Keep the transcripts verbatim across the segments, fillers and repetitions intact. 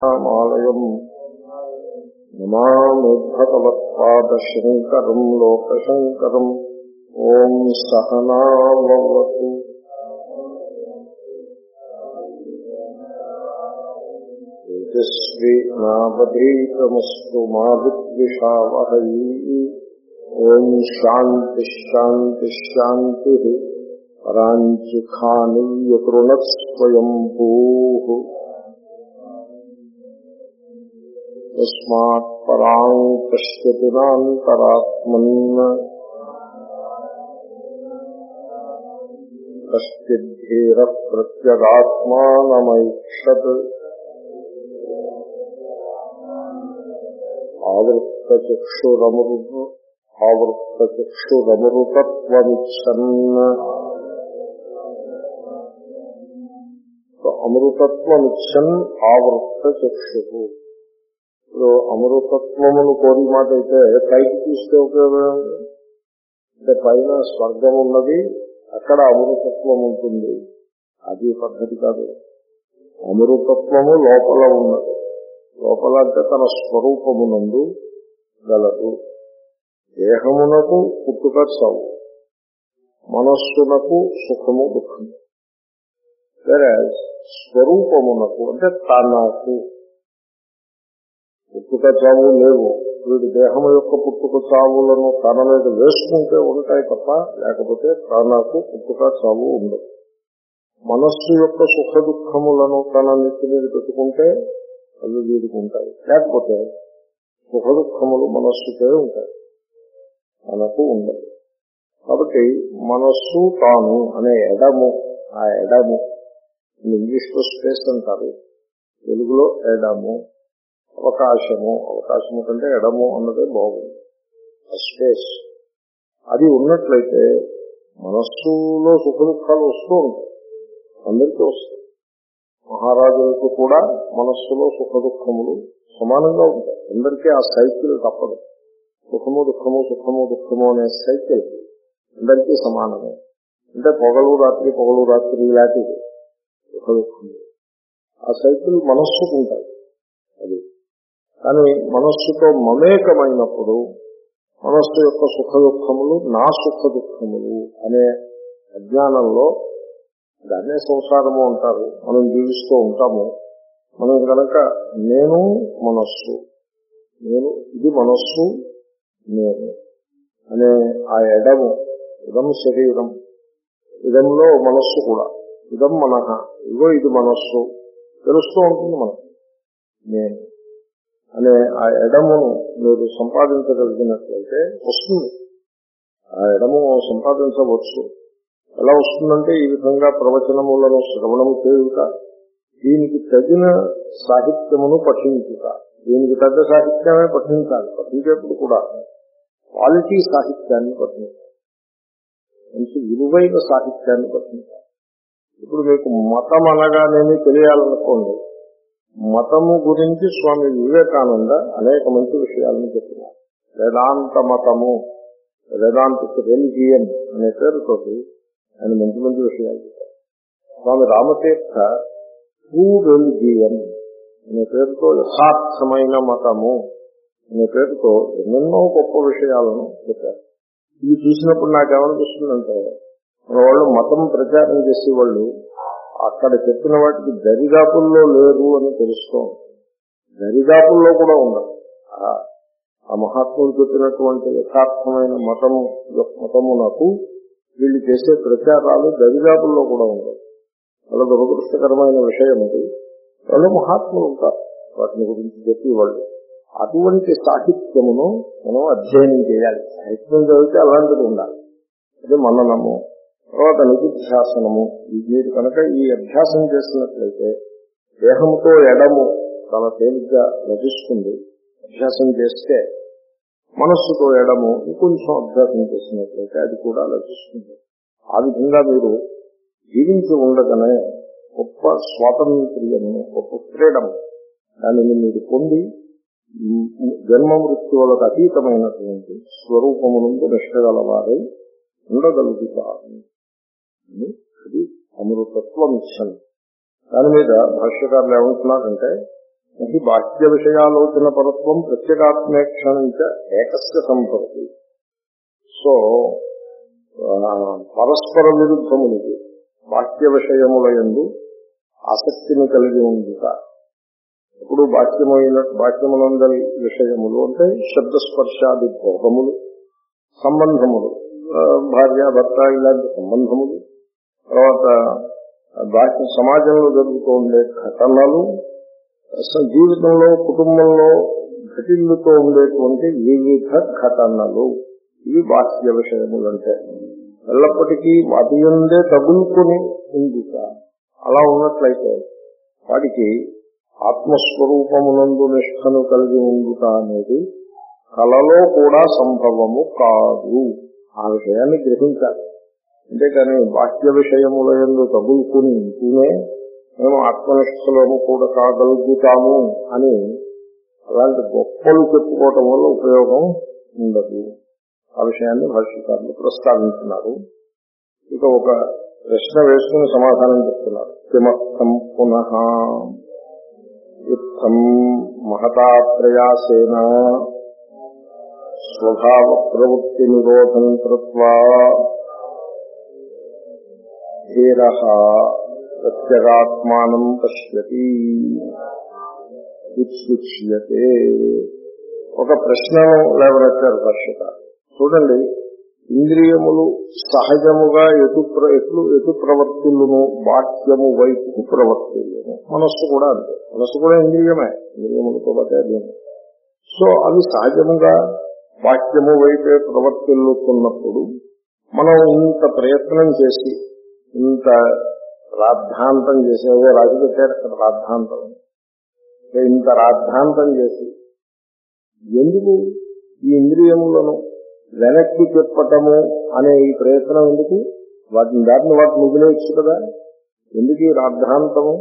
ఆలయం నమామి భగవత్పాదశంకరం లోకశంకరం. ఓం సహనావతు తేజస్వి నావధీతమస్తు మా విద్విషావహై. ఓం శాంతి శాంతి శాంతి. పరాంచిఖానీయ కృణస్వయంభూ తస్మాత్ పరాం పశ్యతి నాంతరాత్మన్ కశ్చిద్ధీరః ప్రత్యగాత్మానమైక్షత్. ఆవృత్తచక్షురమృత ఆవృత్తచక్షురమృతత్వమిచ్చన్. అమృతత్వమిచ్చన్ ఆవృత్తచక్షు. ఇప్పుడు అమృతత్వమును కోరి మాట అయితే పైకి తీస్తే ఉపయోగం అంటే పైన స్వర్గం ఉన్నది, అక్కడ అమృతత్వం ఉంటుంది. అది పద్ధతి కాదు. అమృతత్వము లోపల ఉన్నది. లోపల అంటే తన స్వరూపమునందు గలదు. దేహమునకు పుట్టుక చావు, మనస్సునకు సుఖము దుఃఖము. వేరే స్వరూపమునకు అంటే తనకు పుట్టుక చావు లేవు. వీడి దేహము యొక్క పుట్టుక చావులను తన మీద వేసుకుంటే ఉంటాయి తప్ప, లేకపోతే తనకు పుట్టుక చావు ఉండదు. మనస్సు యొక్క సుఖ దుఃఖములను తన నెత్తి మీద పెట్టుకుంటే అవి వీడికి ఉంటాయి, లేకపోతే సుఖ దుఃఖములు మనస్సుకే ఉంటాయి, తనకు ఉండదు. కాబట్టి మనస్సు తాను అనే ఎడము, ఆ ఎడము ఇంగ్లీష్లో స్పేస్ అంటారు, తెలుగులో ఎడము. అవకాశము, అవకాశము కంటే ఎడము అన్నదే బాగుంది. స్పేస్ అది ఉన్నట్లయితే మనస్సులో సుఖ దుఃఖాలు వస్తూ ఉంటాయి, అందరికీ వస్తాయి. మహారాజులకు కూడా మనస్సులో సుఖ దుఃఖములు సమానంగా ఉంటాయి. అందరికీ ఆ సైకిల్ తప్పదు. సుఖము దుఃఖము సుఖము దుఃఖము అనే సైకిల్ అందరికీ సమానమే. అంటే పొగలు రాత్రి పొగలు రాత్రి ఇలాంటివి సుఖ దుఃఖము. ఆ సైకిల్ మనస్సుకు ఉంటాయి. అది కానీ మనస్సుతో మమేకమైనప్పుడు మనస్సు యొక్క సుఖ దుఃఖములు నా సుఖ దుఃఖములు అనే అజ్ఞానంలో, దాన్నే సంసారము అంటారు, మనం జీవిస్తూ ఉంటాము. మనం కనుక నేను మనస్సు, నేను ఇది మనస్సు నేను అనే ఆ ఎడము, ఇదం శరీరం, ఇదంలో మనస్సు కూడా, ఇదం మనః, ఇగో ఇది మనస్సు తెలుస్తూ ఉంటుంది. మనం నేను అనే ఆ ఎడమును మీరు సంపాదించగలిగినట్లయితే వస్తుంది. ఆ ఎడము సంపాదించవచ్చు. ఎలా వస్తుందంటే ఈ విధంగా ప్రవచనములను శ్రవణము చేయుట, దీనికి తగిన సాహిత్యమును పఠించుట. దీనికి తగ్గ సాహిత్యమే పఠించాలి. పఠించేప్పుడు కూడా క్వాలిటీ సాహిత్యాన్ని పఠించాలి, మంచి విలువైన సాహిత్యాన్ని పఠించాలి. ఇప్పుడు మీకు మతం అనగానేమి తెలియాలనుకోండి, మతము గురించి స్వామి వివేకానంద అనేక మంచి విషయాలను చెప్పినారు. వేదాంత మతము, వేదాంతిక్ రెలిజియన్ అనే పేరుతో ఆయన మంచి మంచి విషయాలు చెప్పారు. స్వామి రామతీర్థ ట్రూ రెలిజియన్ అనే పేరుతో, యథార్థమైన మతము అనే పేరుతో ఎన్నెన్నో గొప్ప విషయాలను చెప్పారు. ఇవి చూసినప్పుడు నాకేమనిపిస్తుందంటే, మన వాళ్ళు మతం ప్రచారం చేసేవాళ్ళు అక్కడ చెప్పిన వాటికి దరిదాపుల్లో లేరు అని తెలుస్తూ ఉంటుంది. దరిదాపుల్లో కూడా ఉండదు. ఆ మహాత్ములు చెప్పినటువంటి యథార్థమైన మతము మతమునకు వీళ్ళు చేసే ప్రచారాలు దరిదాపుల్లో కూడా ఉండవు. చాలా దురదృష్టకరమైన విషయం అది. వాళ్ళు మహాత్ములు ఉంటారు, వాటిని గురించి చెప్పేవాళ్ళు. అటువంటి సాహిత్యమును మనం అధ్యయనం చేయాలి. సాహిత్యం చదివితే అలాంటిది ఉండాలి. అది మననము, తర్వాత నిధిధ్యాసనము. మీరు కనుక ఈ అభ్యాసం చేసినట్లయితే దేహంతో ఎడము చాలా తేలిగ్గా లభిస్తుంది. అభ్యాసం చేస్తే మనస్సుతో ఎడము ఇంకొంచెం అభ్యాసం చేసినట్లయితే అది కూడా లభిస్తుంది. ఆ విధంగా మీరు జీవించి ఉండగానే గొప్ప స్వాతంత్ర్యము, గొప్ప ఫ్రీడమ్ దానిని మీరు పొంది జన్మ మృత్యువులకు అతీతమైనటువంటి స్వరూపము నుండి నిష్ఠగలవారై ఉండగలుగుతారు. అది అమృతత్వం ఇచ్చాను. దాని మీద భాష్యకారులు ఏమంటున్నారంటే, ఇది బాహ్య విషయాలోచన పరత్వం ప్రత్యేగాత్మేక్షణంచ ఏకస్య సంపత్తి. సో పరస్పర విరుద్ధములకి బాహ్య విషయముల యందు ఆసక్తిని కలిగి ఉండుట. ఇప్పుడు బాహ్యమైన బాహ్యములందరి విషయములు అంటే శబ్దస్పర్శాది భోగములు, సంబంధములు, భార్య భర్త ఇలాంటి సంబంధములు, తర్వాత బాహ్య సమాజంలో జరుగుతూ ఉండే ఘటనలు, జీవితంలో కుటుంబంలో ఘటిల్లుతూ ఉండేటువంటి వివిధ ఘటనలు, ఇవి బాహ్య విషయములు. అంటే ఎల్లప్పటికీ వాటి ఉండే తగులుకొని ఉందిట. అలా ఉన్నట్లయితే వాటికి ఆత్మస్వరూపమునందు నిష్ఠను కలిగి ఉండుట అనేది కలలో కూడా సంభవము కాదు. ఆ విషయాన్ని గ్రహించాలి. అంతేకాని బాహ్య విషయముల యందు తగులుకుని ఉంటూనే మేము ఆత్మనిష్టలము కూడా కాగలుగుతాము అని అలాంటి గొప్పలు చెప్పుకోవటం వల్ల ఉపయోగం ఉండదు. ఆ విషయాన్ని భాష్యకారులు ప్రస్తావించున్నారు. ఇక ఒక ప్రశ్న వేసుకుని సమాధానం చెప్తున్నారు. కిమర్థం పునః ఇత్థం మహతా ప్రయాసేన స్వభావ ప్రవృత్తి నిరోధం కృత్వా ధీరః ప్రత్యేగాత్మానం పశ్యతి ఉత్సుచ్యతే. ఒక ప్రశ్నను లేవనెత్తారు భాష్యకారు. చూడండి, ఇంద్రియములు సహజముగా ఎటు ఎట్లు ఎటు ప్రవర్తిల్లును, బాహ్యము వైపు ప్రవర్తిల్లును. మనస్సు కూడా అంతే. మనస్సు కూడా ఇంద్రియమే, ఇంద్రియములతో పాటే అదేమి. సో అవి సహజముగా బాహ్యము వైపే ప్రవర్తిల్లుతున్నప్పుడు మనం ఇంత ప్రయత్నం చేసి ఇంత రాద్ధాంతం చేసి, ఏదో రాజు పెట్టారు అక్కడ రాద్ధాంతం, ఇంత రాద్ధాంతం చేసి ఎందుకు ఈ ఇంద్రియములను వెనక్కి చెప్పటము అనే ఈ ప్రయత్నం ఎందుకు? వాటిని దాటిని వాటిని వదిలేయచ్చు కదా. ఎందుకు ఈ రాద్ధాంతము?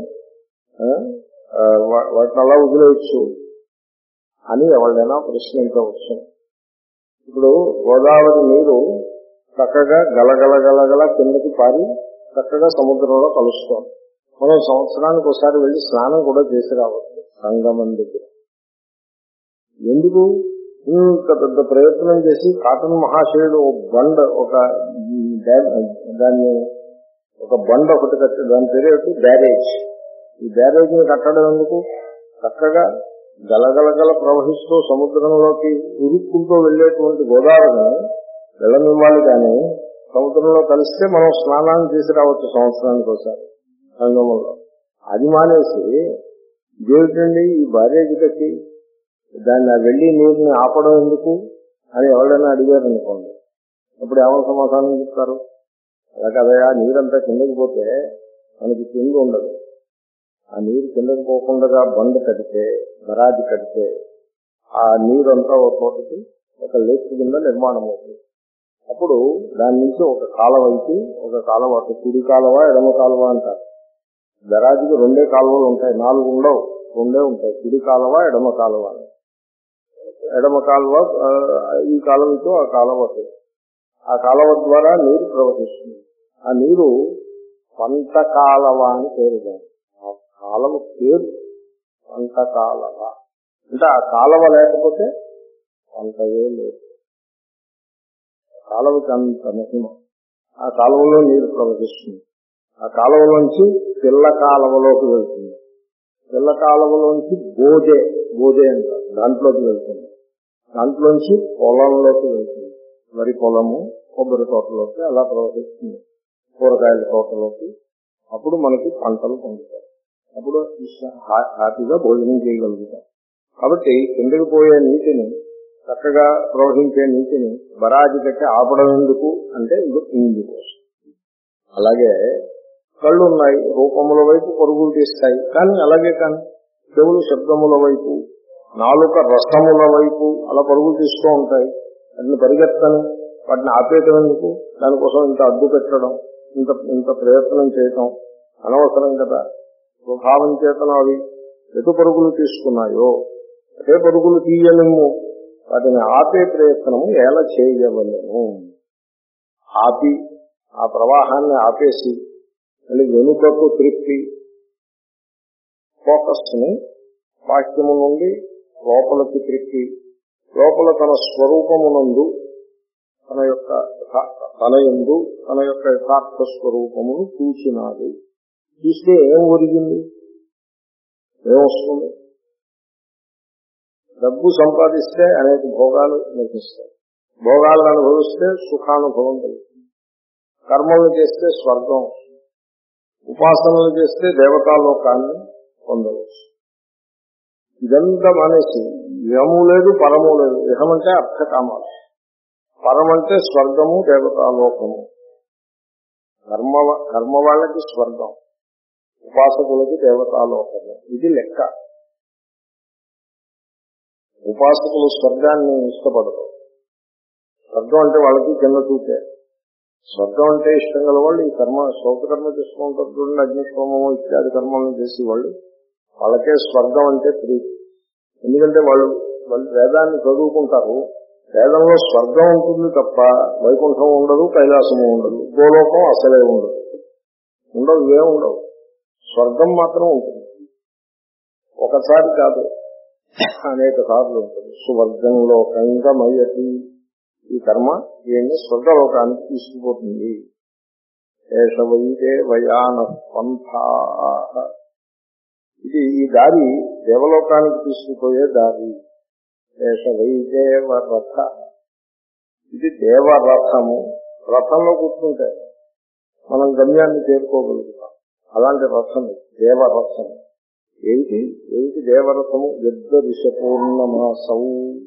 వాటిని అలా వదిలేయచ్చు అని ఎవరైనా ప్రశ్నించవచ్చు. ఇప్పుడు గోదావరి నీరు చక్కగా గలగల గలగల కిందకి పారి చక్కగా సముద్రంలో కలుస్తాం. మనం సంవత్సరానికి ఒకసారి వెళ్ళి స్నానం కూడా చేసి రావచ్చు సంగమం దగ్గర. ఎందుకు ఇంత పెద్ద ప్రయత్నం చేసి కాటన్ మహాశయుడు బండ ఒక దాన్ని ఒక బండ ఒకటి కట్టి, దాని పేరు బ్యారేజ్. ఈ బ్యారేజ్ ని కట్టడం ఎందుకు? చక్కగా గలగలగల ప్రవహిస్తూ సముద్రంలోకి ఉరుక్కుంటూ వెళ్లేటువంటి గోదావరిని వెళ్ళనివ్వాలి. కానీ సముద్రంలో కలిస్తే మనం స్నానాన్ని చేసి రావచ్చు సంవత్సరానికి ఒకసారి సంగమంలో. అది మానేసి దేవుడండి ఈ బ్యారేజ్ కట్టి దాన్ని వెళ్లి నీరుని ఆపడం ఎందుకు అని ఎవరైనా అడిగారు అనుకోండి, అప్పుడు ఏమైనా సమాధానం చెప్తారు? అలా కదయా, నీరంతా కిందకి పోతే మనకి కింద ఉండదు. ఆ నీరు కిందకి పోకుండా బండ కడితే, బరాజు కడితే ఆ నీరంతా ఒక చోటకి ఒక లేక్ కింద నిర్మాణం అవుతుంది. అప్పుడు దాని నుంచి ఒక కాలువ అయితే ఒక కాలువ, కుడి కాలువ ఎడమ కాలువ అంటారు. బరాజుకి రెండే కాలువలు ఉంటాయి, నాలుగు ఉండవు, రెండే ఉంటాయి, కుడి కాలువ ఎడమ కాలువ. ఎడమ కాలువ ఈ కాలువతో ఆ కాలువ, ఆ కాలువ ద్వారా నీరు ప్రవహిస్తుంది. ఆ నీరు పంట కాలువ అని పేరు. ఆ కాలువ పేరు పంట కాలువ. అంటే ఆ కాలువ లేకపోతే పంటయే లేదు. కాలువకి అంత మహిమ. ఆ కాలువలో నీరు ప్రవహిస్తుంది. ఆ కాలువలోంచి పిల్ల కాలువలోకి వెళ్తుంది. పిల్ల కాలువలోంచి బోధే బోధే అంటారు, దాంట్లోకి వెళ్తుంది. దాంట్లోంచి పొలంలోకి వెళ్తుంది. వరి పొలము, కొబ్బరి తోటలోకి అలా ప్రవహిస్తుంది, కూరగాయల తోటలోకి. అప్పుడు మనకి పంటలు పండుతాయి. అప్పుడు హ్యాపీగా భోజనం చేయగలుగుతాం. కాబట్టి కిందకి పోయే నీటిని, చక్కగా ప్రవహించే నీటిని బరాజు కట్టి ఆపడం ఎందుకు అంటే ఇది ఇందుకోసం. అలాగే కళ్ళు ఉన్నాయి, రూపముల వైపు పరుగులు తీస్తాయి. కానీ అలాగే కానీ చెవులు శబ్దముల వైపు, నాలుక రసముల వైపు అలా పరుగులు తీస్తూ ఉంటాయి. వాటిని పరిగెత్తని, వాటిని ఆపేయటం ఎందుకు? దానికోసం ఇంత అడ్డు పెట్టడం, ఇంత ఇంత ప్రయత్నం చేయటం అనవసరం కదా. స్వభావం చేతను అవి ఎటు పరుగులు తీసుకున్నాయో అదే పరుగులు తీయలేము. వాటిని ఆపే ప్రయత్నము ఎలా చేయవలేము. ఆపి ఆ ప్రవాహాన్ని ఆపేసి మళ్ళీ వెనుకకు త్రిప్పి ఫోకస్ ని బాహ్యము నుండి లోపలికి త్రిక్కి లోపల తన స్వరూపమునందు తన యొక్క తన యందు తన యొక్క యథార్థ స్వరూపమును చూసినాడు. చూస్తే ఏం ఒరిగింది, ఏమొస్తుంది? డబ్బు సంపాదిస్తే అనేక భోగాలు లభిస్తాయి, భోగాలను అనుభవిస్తే సుఖానుభవం కలుగుతుంది, కర్మలు చేస్తే స్వర్గం, ఉపాసనలు చేస్తే దేవతాలోకాన్ని పొందవచ్చు. ఇదంతా మానేసి ఇహము లేదు పరము లేదు. ఇహమంటే అర్థకామాలు, పరమంటే స్వర్గము దేవతాలోకము. కర్మ కర్మ వాళ్ళకి స్వర్గం, ఉపాసకులకి దేవతాలోకము. ఇది లెక్క. ఉపాసకులు స్వర్గాన్ని ఇష్టపడరు. స్వర్గం అంటే వాళ్ళకి కింద చూపే. స్వర్గం అంటే ఇష్టం గల వాళ్ళు ఈ కర్మ శ్రౌతకర్మ చేసుకుంటారు చూడండి, అగ్నిశ్రోమము ఇత్యాది కర్మలను చేసి వాళ్ళు, వాళ్ళకే స్వర్గం అంటే ప్రీతి. ఎందుకంటే వాళ్ళు వాళ్ళు వేదాన్ని చదువుకుంటారు. వేదంలో స్వర్గం ఉంటుంది తప్ప వైకుంఠం ఉండదు, కైలాసము ఉండదు, గోలోకం అసలే ఉండదు. ఉండవు, ఇవే ఉండవు. స్వర్గం మాత్రం ఉంటుంది. ఒకసారి కాదు, అనేక సార్లు ఉంటుంది. సువర్గంలో కంగమయతి, ఈ కర్మ దీన్ని స్వర్గలోకానికి తీసుకుపోతుంది. ఏషవైతే వయాన పంథా, ఇది ఈ దారి దేవలోకానికి తీసుకుపోయే దారి. ఏషవైదేవరథ, ఇది దేవరథము. రథంలో కూర్చుంటే మనం గమ్యాన్ని చేరుకోగలుగుతాం. అలాంటి రథం దేవరథం. ఏమిటి ఏమిటి దేవరథము? యుద్ధ దిశ పూర్ణమాసౌ.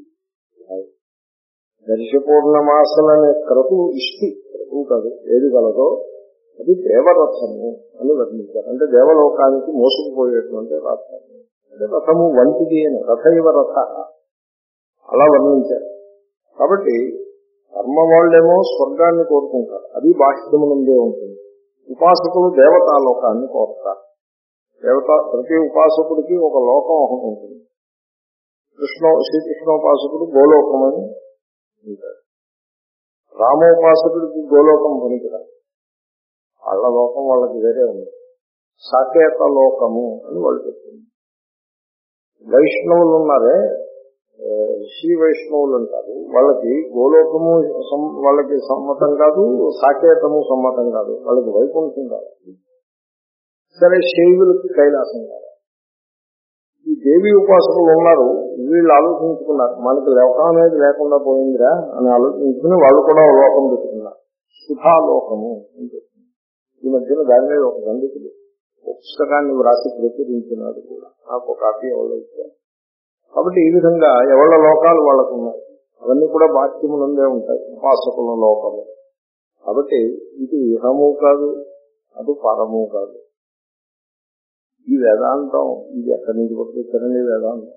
దర్శపూర్ణమాసలనే క్రతువు ఇష్టి, క్రతువు కాదు, ఏది కలదో అది దేవరథము అని వర్ణించారు. అంటే దేవలోకానికి మోసుకుపోయేటువంటి రథము, అంటే రథము వంటిది అని, రథైవ రథ అలా వర్ణించారు. కాబట్టి కర్మ వాళ్ళేమో స్వర్గాన్ని కోరుకుంటారు, అది బాహ్యమునందే ఉంటుంది. ఉపాసకులు దేవతాలోకాన్ని కోరుతారు. దేవత ప్రతి ఉపాసకుడికి ఒక లోకం ఒకటి ఉంటుంది. కృష్ణ శ్రీకృష్ణోపాసకుడు గోలోకమని ఉంటాడు. రామోపాసకుడికి గోలోకం పనికిరాదు, వాళ్ళ లోకం వాళ్ళకి వేరే ఉంది. సాకేత లోకము అని వాళ్ళు చెప్తుంది. వైష్ణవులు ఉన్నారే, శ్రీ వైష్ణవులు అంటారు, వాళ్ళకి గోలోకము వాళ్ళకి సమ్మతం కాదు, సాకేతము సమ్మతం కాదు, వాళ్ళకి వైకుంఠం కాదు. సరే, శైవులకి కైలాసం కాదు. ఈ దేవి ఉపాసకులు ఉన్నారు, వీళ్ళు ఆలోచించుకున్నారు మనకి లోకం అనేది లేకుండా పోయిందిరా అని ఆలోచించుకుని వాళ్ళు కూడా లోకం పెట్టుకున్నారు. సుధాలోకము అని చెప్తుంది. ఈ మధ్యన దాని మీద ఒక పండితుడు పుస్తకాన్ని వ్రాసి ప్రచురించినాడు కూడా, నాకు ఒక కాపీ ఎవరో ఇచ్చారు. కాబట్టి ఈ విధంగా ఎవళ్ళ లోకాలు వాళ్ళకు ఉన్నాయి, అవన్నీ కూడా బాహ్యమునందే ఉంటాయి, ఉపాసకుల లోకము. కాబట్టి ఇది ఇహము కాదు, అది పరము కాదు. ఈ వేదాంతం ఇది ఎక్కడి నుంచి పట్టుకొచ్చారండి? వేదాంతం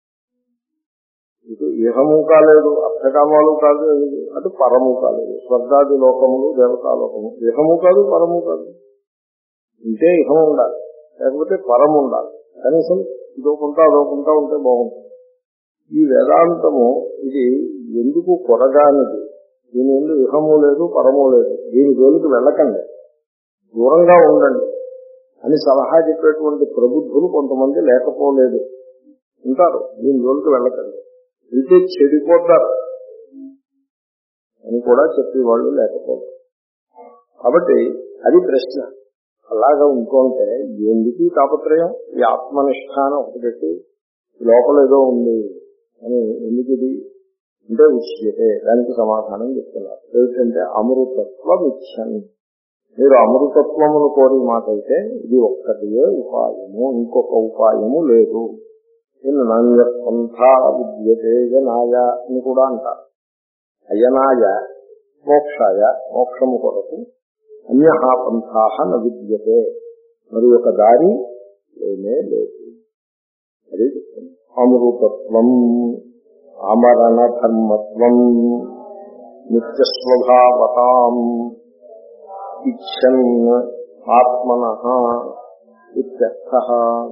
ఇది ఇహము కాలేదు, అర్థకామాలు కాదు, అటు పరము కాలేదు. స్వర్గాది లోకములు దేవతాలోకము ఇహము కాదు, పరము కాదు. ఇంటే ఇహం ఉండాలి, లేకపోతే పరము ఉండాలి. కనీసం ఇదోకుంటా అదోకుంటా ఉంటే బాగుంటుంది. ఈ వేదాంతము ఇది ఎందుకు కొరగానిది? దీని ఎందుకు ఇహము లేదు, పరము లేదు, దీని జోలికి వెళ్ళకండి, దూరంగా ఉండండి అని సలహా చెప్పేటువంటి ప్రబుద్ధులు కొంతమంది లేకపోలేదు, ఉంటారు. దీని జోలికి వెళ్ళకండి, అయితే చెడిపోతారు అని కూడా చెప్పేవాళ్ళు లేకపోతే. కాబట్టి అది ప్రశ్న. అలాగా ఉంటుంటే ఎందుకు తాపత్రయం? ఈ ఆత్మనిష్టానం ఒకటి పెట్టి లోపల ఏదో ఉంది అని ఎందుకు ఇది అంటే ఉచ్యతే, దానికి సమాధానం చెప్తున్నారు. ఏమిటంటే అమృతత్వం ఇచ్చని. మీరు అమృతత్వమును కోరి మాట అయితే ఇది ఒక్కటియే ఉపాయము, ఇంకొక ఉపాయము లేదు. నేను నాణ్య పంథా విద్యతే నాయ అని కూడా అంటారు. అయనాయ మోక్షాయ, మోక్షము కొరకు అన్యః పంథాః న విద్యతే, మరి ఒక దారి లేనే లేదు. అదే చెప్తుంది. అమృతత్వం, ఆమరణ ధర్మత్వం, నిత్యస్వభావతాం ఇచ్చన్ ఆత్మనః ఇత్యర్థః.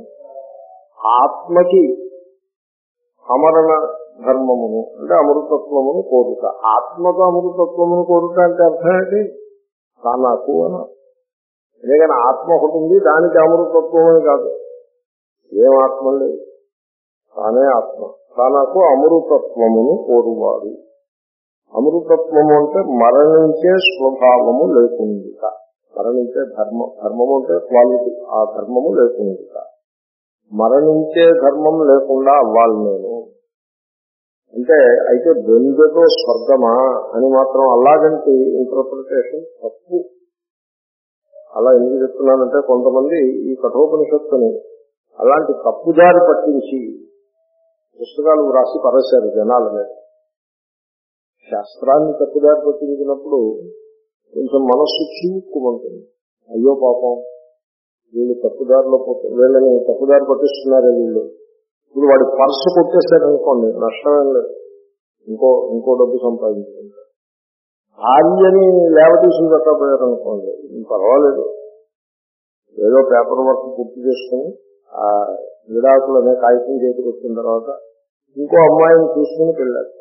ఆత్మకి అమరణ ధర్మమును అంటే అమృతత్వమును కోరుట. ఆత్మకు అమృతత్వమును కోరుట అంటే అర్థం ఏంటి? తనకు అని. అంతేగాని ఆత్మ ఒకటి ఉంది, దానికి అమృతత్వం అని కాదు. ఏం ఆత్మ లేదు. తానే ఆత్మ. తనకు అమృతత్వమును కోరువాడు. అమృతత్వము అంటే మరణించే స్వభావము లేకుండిక. మరణించే ధర్మం, ధర్మము అంటే క్వాలిటీ, ఆ ధర్మము లేకుండిక. మరణించే ధర్మం లేకుండా అవ్వాలి నేను అంటే, అయితే బెంగతో స్వర్గమా అని మాత్రం అలాగంటి ఇంటర్ప్రిటేషన్ తప్పు. అలా ఎందుకు చెప్తున్నానంటే, కొంతమంది ఈ కఠోపనిషత్తుని అలాంటి తప్పుదారి పట్టించి పుస్తకాలు వ్రాసి పరేశారు జనాల మీద. శాస్త్రాన్ని తప్పుదారి పట్టించినప్పుడు కొంచెం మనస్సు చిక్కుమంటుంది. అయ్యో పాపం, వీళ్ళు తప్పుదారిలో పోతే వీళ్ళని తప్పుదారి పట్టిస్తున్నారే వీళ్ళు. ఇప్పుడు వాడి పర్సు కొట్టేశారనుకోండి, నష్టమేం లేదు, ఇంకో ఇంకో డబ్బు సంపాదించుకుంటారు. భార్యని లేవతీసులు పెట్టకపోయారనుకోండి, పర్వాలేదు, ఏదో పేపర్ వర్క్ పూర్తి చేసుకుని ఆ విడాకులు అనే కాగితం చేతికి వచ్చిన తర్వాత ఇంకో అమ్మాయిని చూసుకుని పెళ్ళారు.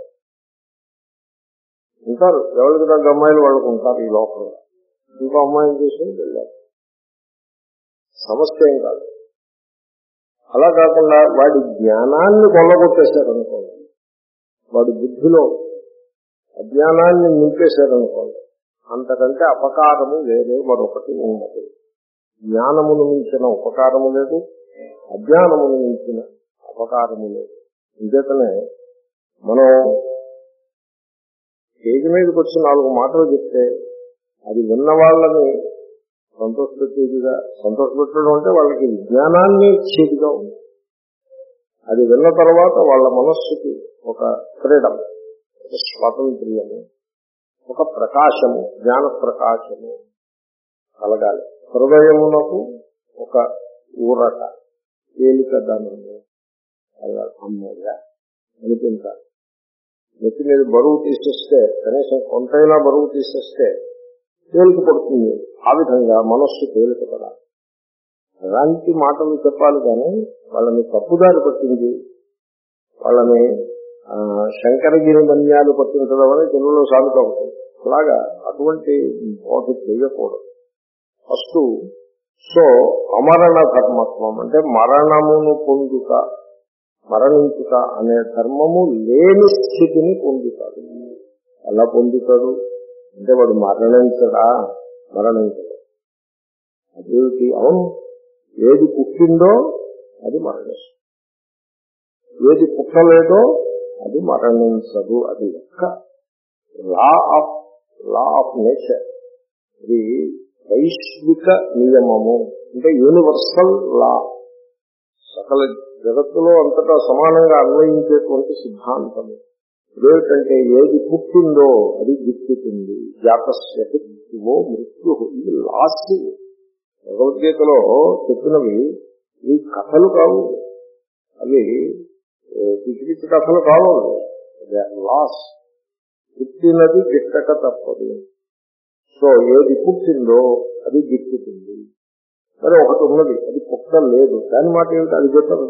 ఉంటారు, ఎవరికి తగ్గ అమ్మాయిలు వాళ్ళకు ఉంటారు ఈ లోపల. ఇంకో అమ్మాయిని చూసుకుని పెళ్ళారు, సమస్య ఏం కాదు. అలా కాకుండా వాడి జ్ఞానాన్ని కొల్లగొట్టేశారనుకోండి, వాడి బుద్ధిలో అజ్ఞానాన్ని నింపేశారనుకోండి, అంతకంటే అపకారము వేరే మరొకటి ఉండదు. జ్ఞానమును మించిన ఉపకారము లేదు, అజ్ఞానమును మించిన అపకారము లేదు. ఇంకేతనే మనం స్టేజ్ మీదకి వచ్చి నాలుగు మాటలు చెప్తే అది విన్న వాళ్ళని సంతోషపెట్టేదిగా, సంతోషపెట్టడం అంటే వాళ్ళకి విజ్ఞానాన్ని ఇచ్చేదిగా ఉంది. అది విన్న తర్వాత వాళ్ళ మనస్సుకి ఒక ఫ్రీడమ్, ఒక స్వాతంత్ర్యము, ఒక ప్రకాశము, జ్ఞాన ప్రకాశము కలగాలి. హృదయమునకు ఒక ఊరట, తేలికదనము అమ్మగా అనిపించాలి. నెత్తి మీద బరువు తీసేస్తే, కనీసం కొంతైనా బరువు తీసేస్తే తేలిక పడుతుంది. ఆ విధంగా మనస్సు తేలికపడాలి. అలాంటి మాటలు చెప్పాలి కానీ వాళ్ళని తప్పుదారి పట్టింది, వాళ్ళని శంకరగిరి మన్యాలు పట్టించడం అని తెలుగులో సాగుతూ ఉంటుంది. అలాగా అటువంటి బోధ చేయకూడదు. ఫస్ట్ సో అమరణ ధర్మత్వం అంటే మరణమును పొందుట, మరణించుట అనే ధర్మము లేని స్థితిని పొందుతాడు. ఎలా పొందుతాడు అంటే, వాడు మరణించడా? మరణించడు. అదేమిటి? అవును, ఏది పుట్టిందో అది మరణిస్తుంది, ఏది పుట్టలేదో అది మరణించదు. అది యొక్క law of law of nature. ఇది వైశ్విక నియమము, అంటే యూనివర్సల్ లా, సకల జగత్తులో అంతటా సమానంగా అన్వయించేటువంటి సిద్ధాంతము. ఏమిటంటే, ఏది పుట్టిందో అది గిట్టుతుంది. జాతస్య మృత్యువో మృత్యు. ఇది లాస్ట్. భగవద్గీతలో చెప్పినవి ఈ కథలు కావు, అవి పిచ్చి పిచ్చి కథలు కావు. లాస్. పుట్టినది గిట్టక తప్పదు. సో ఏది పుట్టిందో అది గిట్టుతుంది. మరి ఒకటి ఉన్నది, అది పుట్టలేదు, దాని మాట ఏమిటి? అది గిట్టదు.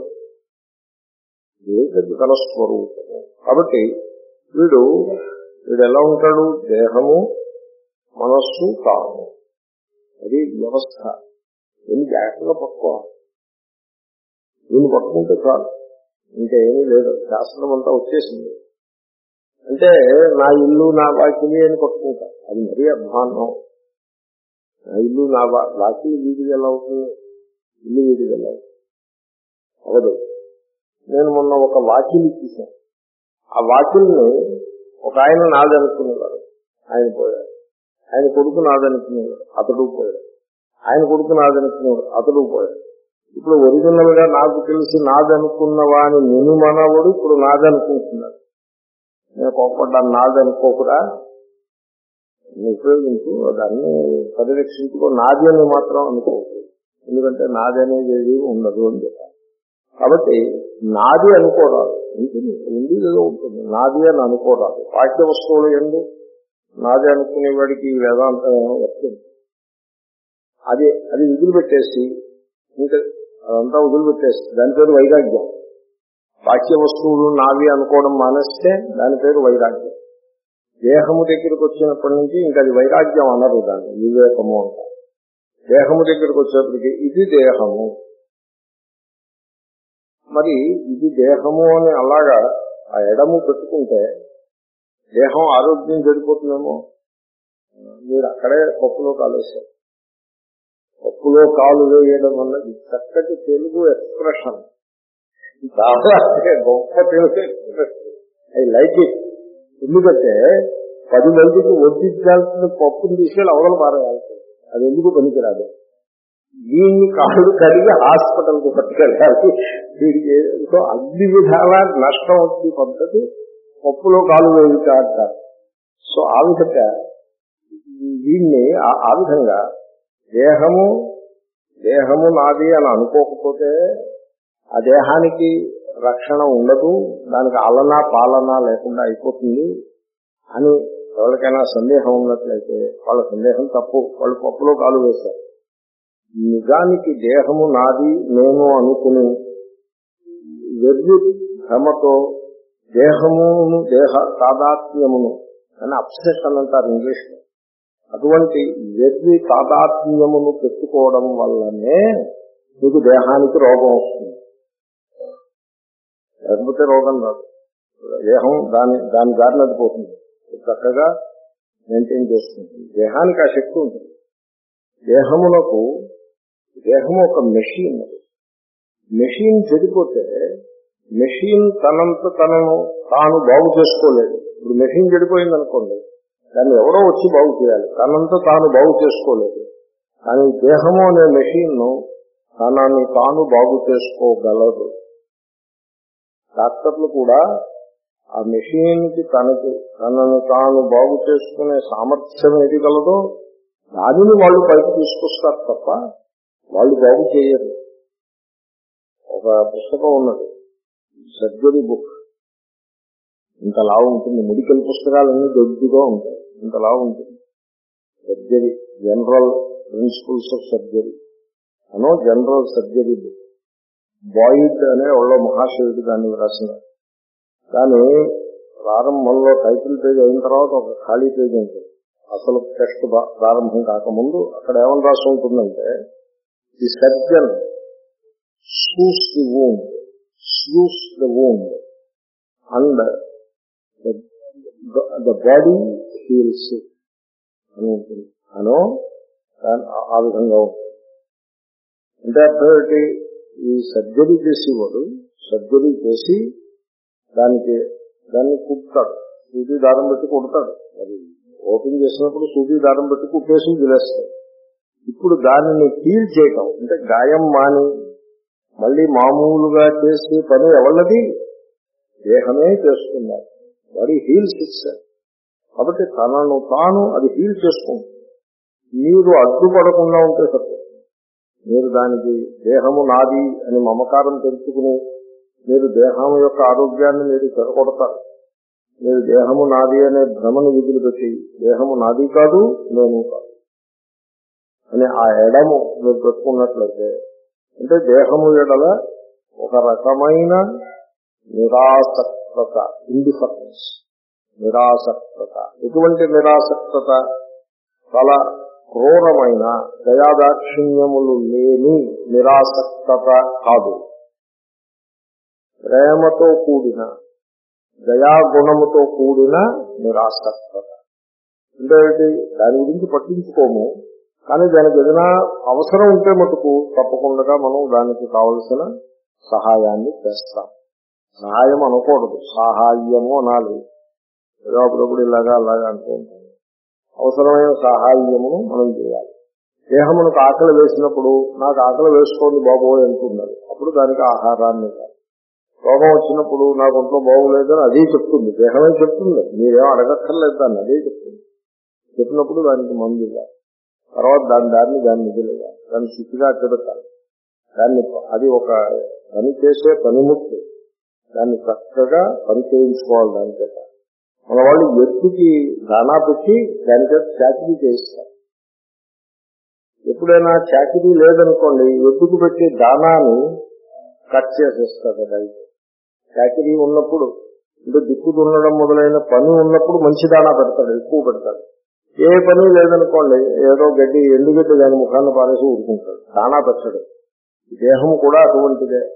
ఏది తన స్వరూపము. కాబట్టి వీడు వీడు ఎలా ఉంటాడు? దేహము, మనస్సు, తాము, అది వ్యవస్థ. దీన్ని జాగ్రత్తగా పట్టుకోవాలి. దీన్ని పట్టుకుంటే చాలు, ఇంకా ఏమీ లేదు. శాస్త్రం అంతా వచ్చేసింది. అంటే నా ఇల్లు నా వాకిలి అని పట్టుకుంటా, అది మరీ అధ్వాన్నం. నా ఇల్లు నా వాకిలి వీధికి ఎలా అవుతుంది? ఇల్లు వీధికి ఎలా అవుతుంది? అవదు. నేను మొన్న ఒక వాకిలి తీశాను. ఆ వాకిల్ని ఒక ఆయన నాదనుకునేవాడు, ఆయన పోయాడు. ఆయన కొడుకు నాదనుకునేవాడు, అతడు పోయాడు. ఆయన కొడుకు నాదనుకునేవాడు, అతడు పోయాడు. ఇప్పుడు ఒరిజినల్ గా నాకు తెలిసి నాదనుకున్న వాని నేను మనవాడు ఇప్పుడు నాదనుకుంటున్నాడు. నేను కోపడ్డాను, నాదనుకోకురా, ఉపయోగించు, దాన్ని పరిరక్షించుకో, నాది అని మాత్రం అనుకోకూడదు. ఎందుకంటే నాది అనేది ఏది ఉండదు అని చెప్పాలి. కాబట్టి నాది అనుకోరాదు, ఉంటుంది, ఉంది ఏదో ఉంటుంది, నాది అని అనుకోరాదు. వాక్య వస్తువులు ఎందు నాది అనుకునే వాడికి వేదాంతం వస్తుంది. అది అది వదిలిపెట్టేసి ఇంకా అదంతా వదిలిపెట్టేసి దాని పేరు వైరాగ్యం. వాక్య వస్తువులు నావి అనుకోవడం మానేస్తే దాని పేరు వైరాగ్యం. దేహము దగ్గరికి వచ్చినప్పటి నుంచి ఇంకా అది వైరాగ్యం అనరు, దాన్ని వివేకము అంటారు. దేహము దగ్గరికి వచ్చేప్పటికి ఇది దేహము మరి ఇది దేహము అని అలాగా ఆ ఎడము పెట్టుకుంటే దేహం ఆరోగ్యం చెడిపోతుందేమో. మీరు అక్కడే పప్పులో కాలేశారు. పప్పులో కాలు వేయడం అన్నది చక్కటి తెలుగు ఎక్స్ప్రెషన్, చాలా గొప్ప Telugu expression. I like it. ఎందుకంటే పది మందికి వడ్డించాల్సిన పప్పును తీసుకెళ్ళి అవతల పారేయాల్సి, అది ఎందుకు పనికిరాదు. దీన్ని కాళ్ళు కడిగి హాస్పిటల్కి పట్టుకెళ్ళాలి. వీడికి సో అన్ని విధాల నష్టం వచ్చే పద్ధతి పప్పులో కాలు వేయుట అంటారు. సో ఆ విధంగా దీన్ని ఆ విధంగా దేహము దేహము నాది అని అనుకోకపోతే ఆ దేహానికి రక్షణ ఉండదు, దానికి ఆలన పాలన లేకుండా అయిపోతుంది అని ఎవరికైనా సందేహం ఉన్నట్లయితే వాళ్ళ సందేహం తప్పు. వాళ్ళు పప్పులో కాలు వేశారు. నిజానికి దేహము నాది నేను అనుకుని వెర్రి భ్రమతో దేహమును దేహ తాదాత్మ్యమును అని అబ్సెషన్ అంటారు ఇంగ్లీష్ లో, అటువంటి వెర్రి తాదాత్మ్యమును పెట్టుకోవడం వల్లనే మీకు దేహానికి రోగం వస్తుంది. లేకపోతే రోగం రాదు. దేహం దాని దాని దారిని అది పోతుంది, చక్కగా మెయింటైన్ చేస్తుంది. దేహానికి ఆ శక్తి ఉంటుంది. దేహమునకు దేహము ఒక మెషిన్. మెషిన్ చెడిపోతే మెషిన్ తనంత తనను తాను బాగు చేసుకోలేదు. ఇప్పుడు మెషిన్ చెడిపోయింది అనుకోండి, దాన్ని ఎవరో వచ్చి బాగు చేయాలి, తనంత తాను బాగు చేసుకోలేదు. కానీ దేహము అనే మెషిన్ ను తనని తాను బాగు చేసుకోగలదు. డాక్టర్లు కూడా ఆ మెషిన్ కి తనకి తనను తాను బాగు చేసుకునే సామర్థ్యం ఏది గలదో దానిని వాళ్ళు పైకి తీసుకొస్తారు తప్ప వాళ్ళు బాగు చేయరు. ఒక పుస్తకం ఉన్నది, సర్జరీ బుక్, ఇంతలా ఉంటుంది. మెడికల్ పుస్తకాలన్నీ దొడ్డుగా ఉంటాయి, ఇంతలా ఉంటుంది. Surgery general principles of surgery అనో జనరల్ సర్జరీ బుక్. బాయిడ్ అనే వాళ్ళ మహాశివుడు దాన్ని రాసిన. కానీ ప్రారంభంలో టైటిల్ పేజ్ అయిన తర్వాత ఒక ఖాళీ పేజ్ ఉంటుంది. అసలు టెస్ట్ ప్రారంభం కాకముందు అక్కడ ఏమని రాసి ఉంటుందంటే, the surgeon sews the wound sews the wound and the body heals అని ఉంటుంది అనో ఆ విధంగా ఉంటుంది. అంటే అర్థం, ఈ సర్జరీ చేసేవాడు సర్జరీ చేసి దానికి దాన్ని కుడతాడు, సూది దారం పెట్టి కుడతాడు. అది ఓపెన్ చేసినప్పుడు సూది దారం పెట్టి కుట్టేసి వదిలేస్తాడు. ఇప్పుడు దానిని హీల్ చేయటం అంటే గాయం మాని మళ్ళీ మామూలుగా చేసే పని ఎవళ్ళది? దేహమే చేస్తున్నారు. వాడి హీల్స్ ఇస్తారు. కాబట్టి తనను తాను అది హీల్ చేసుకుంటుంది. మీరు అడ్డుపడకుండా ఉంటే సత్యం. మీరు దానికి దేహము నాది అని మమకారం తెలుసుకుని మీరు దేహం యొక్క ఆరోగ్యాన్ని మీరు చెరగొడతారు. మీరు దేహము నాది అనే భ్రమను విదిలిపెట్టి దేహము నాది కాదు నేను కాదు అని ఆ ఎడము మీరు పెట్టుకున్నట్లయితే, అంటే దేహము ఎడల ఒక రకమైన నిరాసక్తత, ఇండిఫరెన్స్, నిరాసక్తత. ఎటువంటి నిరాసక్తత? చాలా క్రూరమైన దయాదాక్షిణ్యములు లేని నిరాసక్తత కాదు. ప్రేమతో కూడిన దయాగుణముతో కూడిన నిరాసక్తత. అంటే దాని గురించి పట్టించుకోము, కానీ దానికి ఏదైనా అవసరం ఉంటే మటుకు తప్పకుండా మనం దానికి కావలసిన సహాయాన్ని చేస్తాం. సహాయం అనకూడదు, సహాయము అనాలి. ఏదో అప్పుడప్పుడు ఇలాగా అలాగా అంటూ ఉంటాం. అవసరమైన సహాయమును మనం చేయాలి. దేహమునకు ఆకలి వేసినప్పుడు నాకు ఆకలి వేసుకోండి బాబోయ్ అంటున్నారు, అప్పుడు దానికి ఆహారాన్ని కాదు. రోగం వచ్చినప్పుడు నాకు ఒంట్లో బాగోలేదని అదే చెప్తుంది, దేహమే చెప్తుంది, మీరేమో అడగక్కర్లేదు దాన్ని, అదే చెప్తుంది. చెప్పినప్పుడు దానికి మందు ఇవ్వాలి. తర్వాత దాని దాన్ని దాన్ని నిధులుగా దాన్ని శుద్ధిగా అట్టబెట్టాలి. దాన్ని అది ఒక పని చేసే పనిముట్టు, దాన్ని చక్కగా పని చేయించుకోవాలి. దాని చేత మన వాళ్ళు ఎత్తుకి దానా పెట్టి దాని చేత చాకరీ చేయిస్తారు. ఎప్పుడైనా చాకరీ లేదనుకోండి, ఎత్తుకు పెట్టే దానాన్ని కట్ చేసేస్తారు. రైతు చాకరీ ఉన్నప్పుడు అంటే దిక్కు దున్నడం మొదలైన పని ఉన్నప్పుడు మంచి దానా పెడతాడు, ఎక్కువ పెడతాడు. ఏ పని లేదనుకోండి, ఏదో గడ్డి ఎండుగడ్డి దాని ముఖాన్ని పారేసి ఊరుకుంటాడు, దానా పెట్టాడు. దేహం కూడా అటువంటిదే.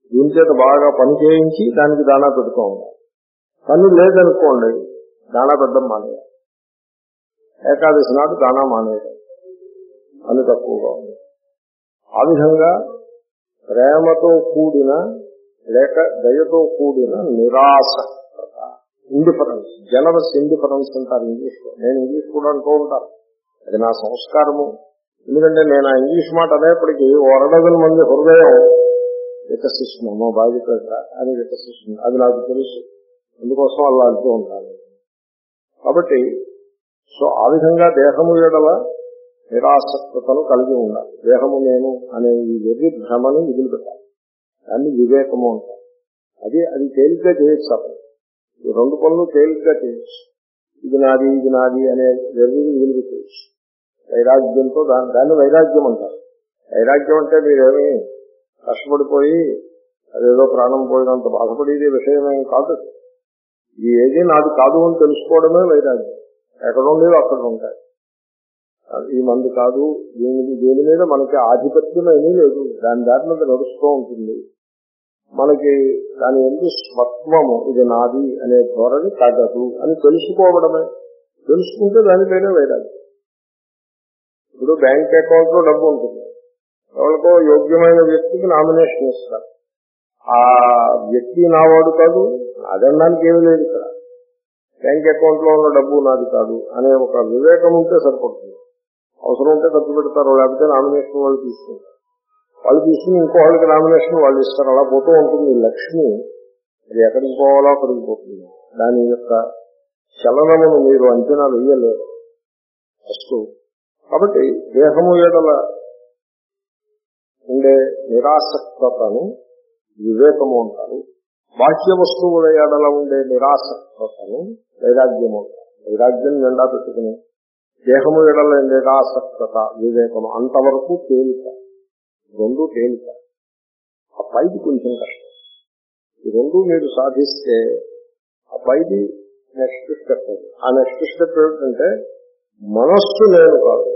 దీని చేత బాగా పని చేయించి దానికి దాణా పెడుతూ ఉండాలి. పని లేదనుకోండి, దాణా పెట్టడం మానేయాలి. ఏకాదశి నాడు దాణా మానేయాలి, పని తక్కువగా ఉంది. ఆ విధంగా ప్రేమతో కూడిన లేక దయతో కూడిన నిరాసక్తత, ఇండిఫరెన్స్, జనరస్ ఇండిఫరెన్స్ అంటారు ఇంగ్లీష్లో. నేను ఇంగ్లీష్ కూడా అంటూ ఉంటాను, అది నా సంస్కారము. ఎందుకంటే నేను ఆ ఇంగ్లీష్ మాట అనేప్పటికీ వరడగల మంది హృదయం వికసిస్తున్నామో బాధ్యత అని వికసిస్తుంది, అది నాకు తెలుసు. అందుకోసం అలా అంటూ ఉంటాను. కాబట్టి సో ఆ విధంగా దేహము ఎడల నిరాసక్తతను కలిగి ఉండాలి. దేహము నేను అనే ఈ వెర్రి భ్రమని వదిలిపెట్టాలి. దాన్ని వివేకము అంటారు. అది అది తేలిగ్గా చేయొచ్చు. అప్పుడు ఈ రెండు పనులు తేలిగ్గా చేయొచ్చు. ఇది నాది ఇది నాది అనే వెర్రిని వదిలిపెట్టేయచ్చు. వైరాగ్యంతో దాని దాన్ని వైరాగ్యం అంటారు. వైరాగ్యం అంటే మీరేమీ కష్టపడిపోయి అదేదో ప్రాణం పోయినంత బాధపడేది విషయమేం కాదు. ఇది ఏది నాది కాదు అని తెలుసుకోవడమే వైరాగ్యం. ఎక్కడ ఉండేవి అక్కడ ఉంటాయి. ఈ మంది కాదు, దీని దీని మీద మనకి ఆధిపత్యం ఏమీ లేదు, దాని దారి మీద నడుస్తూ ఉంటుంది. మనకి దాని ఎందుకు స్వత్వము ఇది నాది అనే ధోరణి తగదు అని తెలుసుకోవడమే. తెలుసుకుంటే దానిపైనే వైరాగ్యం. ఇప్పుడు బ్యాంక్ అకౌంట్ లో డబ్బు ఉంటుంది, ఎవరికో యోగ్యమైన వ్యక్తికి నామినేషన్ ఇస్తారు. ఆ వ్యక్తి నావాడు కాదు, అదనడానికి ఏమీ లేదు. ఇక్కడ బ్యాంక్ అకౌంట్ లో ఉన్న డబ్బు నాది కాదు అనే ఒక వివేకం ఉంటే సరిపడుతుంది. అవసరం ఉంటే ఖర్చు పెడతారు, లేకపోతే నామినేషన్ వాళ్ళు తీసుకుంటారు. వాళ్ళు తీసుకుని ఇంకో వాళ్ళకి నామినేషన్ వాళ్ళు ఇస్తారు. అలా పోతూ ఉంటుంది లక్ష్మి. అది ఎక్కడికి పోవాలో అక్కడికి పోతుంది. దాని యొక్క చలనమును మీరు అంచనా వేయలేరు ఫస్ట్. కాబట్టి దేహము ఎడల ఉండే నిరాసక్తతను వివేకము అంటారు. బాహ్య వస్తువుల ఎడల ఉండే నిరాసక్తతను వైరాగ్యము అంటారు. వైరాగ్యం నిండా పెట్టుకుని దేహము ఎడల నిరాసక్తత వివేకము, అంతవరకు తేలిక. రెండు తేలిక, ఆ పైది కొంచెం కష్టం. ఈ రెండు మీరు సాధిస్తే ఆ పైది నెక్స్ట్ స్టెప్. ఆ నెక్స్ట్ స్టెప్ ఏమిటంటే మనస్సు నేను కాదు.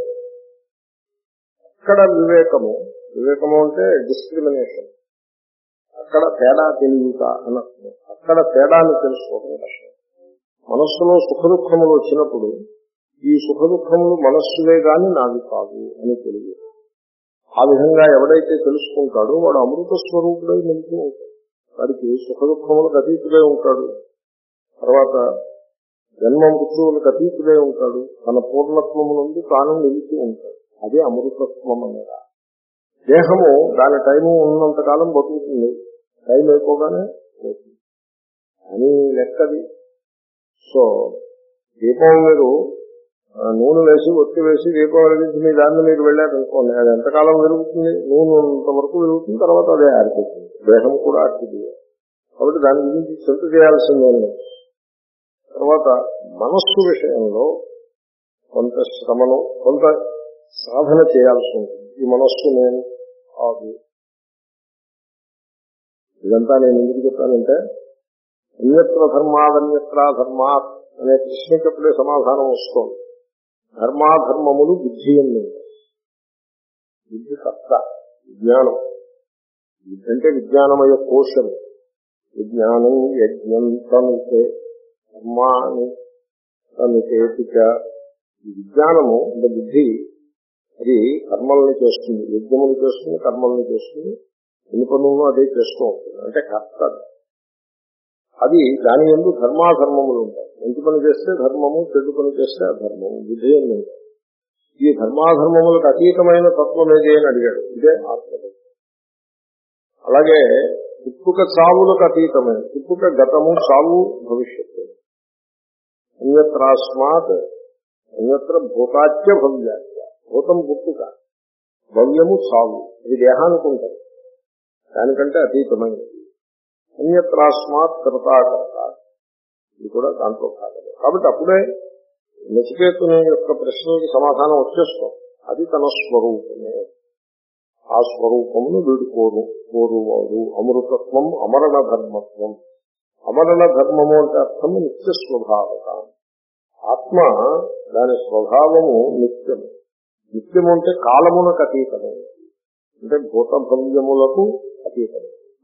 అక్కడ వివేకము. వివేకము అంటే డిస్క్రిమినేషన్. అక్కడ తేడా తెలియక అనర్థం. అక్కడ తేడాన్ని తెలుసుకోవడం కష్టం. మనస్సులో సుఖ దుఃఖములు వచ్చినప్పుడు ఈ సుఖ దుఃఖములు మనస్సులే గాని నాది కాదు అని తెలియదు. ఆ విధంగా ఎవడైతే తెలుసుకుంటాడో వాడు అమృత స్వరూపుడై నిలిచి ఉంటాడు. వాడికి సుఖ దుఃఖములకు అతీతుడై ఉంటాడు. తర్వాత జన్మ మృత్యువులకు అతీతుడై ఉంటాడు. తన పూర్ణత్వము నుండి తాను నిలిచి ఉంటాడు. అదే అమృతత్వం అన్నదా. దేహము దాని టైము ఉన్నంతకాలం బతుకుతుంది, టైం అయిపోగానే పోతుంది అని లెక్కది. సో దీపం మీరు నూనె వేసి ఒత్తి వేసి దీపం వెలిగించి మీ దాన్ని మీరు వెళ్ళారనుకోండి, అది ఎంతకాలం వెలుగుతుంది? నూనె అంతవరకు వెలుగుతుంది, తర్వాత అదే ఆరిపోతుంది. దేహం కూడా ఆరిపోతుంది. కాబట్టి దాని గురించి చింత చేయాల్సిందే. తర్వాత మనస్సు విషయంలో కొంత శ్రమను కొంత సాధన చేయాల్సి ఉంటుంది. ఈ మనస్సు నేను కాదు. ఇదంతా నేను ఎందుకు చెప్పానంటే అన్యత్ర ధర్మాదన్యత్రా ధర్మాత్ అనే ప్రశ్నకప్పుడే సమాధానం వస్తుంది. ధర్మాధర్మములు బుద్ధి అని. బుద్ధి సత్త, విజ్ఞానం. అంటే విజ్ఞానమయ కోశం. విజ్ఞానం యజ్ఞం తనుతే ధర్మాన్ని తనుతేపిక. ఈ విజ్ఞానము అంటే బుద్ధి అది కర్మల్ని చేస్తుంది, యజ్ఞములు చేస్తుంది, కర్మల్ని చేస్తుంది. ఎన్ని పనులను అదే చేస్తూ ఉంటుంది. అంటే కర్త అది. దాని యందు ధర్మాధర్మములు ఉంటాయి. మంచి పని చేస్తే ధర్మము, చెడు పని చేస్తే అధర్మము. బుద్ధి అని ఉంటాయి. ఈ ధర్మాధర్మములకు అతీతమైన తత్వం ఏది అని అడిగాడు. ఇదే ఆత్మతత్వం. అలాగే పుట్టుక చావులకు అతీతమైన, పుట్టుక గతము, చావు భవిష్యత్తు. అన్యత్రాస్మాత్ అన్యత్ర భూతాచ్య భవ్యాచ్య. భూతం పుట్టుక, భవ్యము చావు. ఇది దేహానికి ఉంటుంది, దానికంటే అతీతమైనది. అన్యత్రాస్మాత్ కృతాకర్త, ఇది కూడా దాంట్లో భాగమే. కాబట్టి అప్పుడే నచికేతుని యొక్క ప్రశ్నకి సమాధానం వచ్చేస్తాం. అది తన స్వరూపమే. ఆ స్వరూపమును వీడు కోరు కోరువాడు. అమృతత్వం, అమరణ ధర్మత్వం. అమరణ ధర్మము అంటే అర్థము నిత్య స్వభావత. ఆత్మ దాని స్వభావము నిత్యము. నిత్యము అంటే కాలమునకు అతీతమైనది, అంటే భూత భవ్యములకు అతీతమైనది.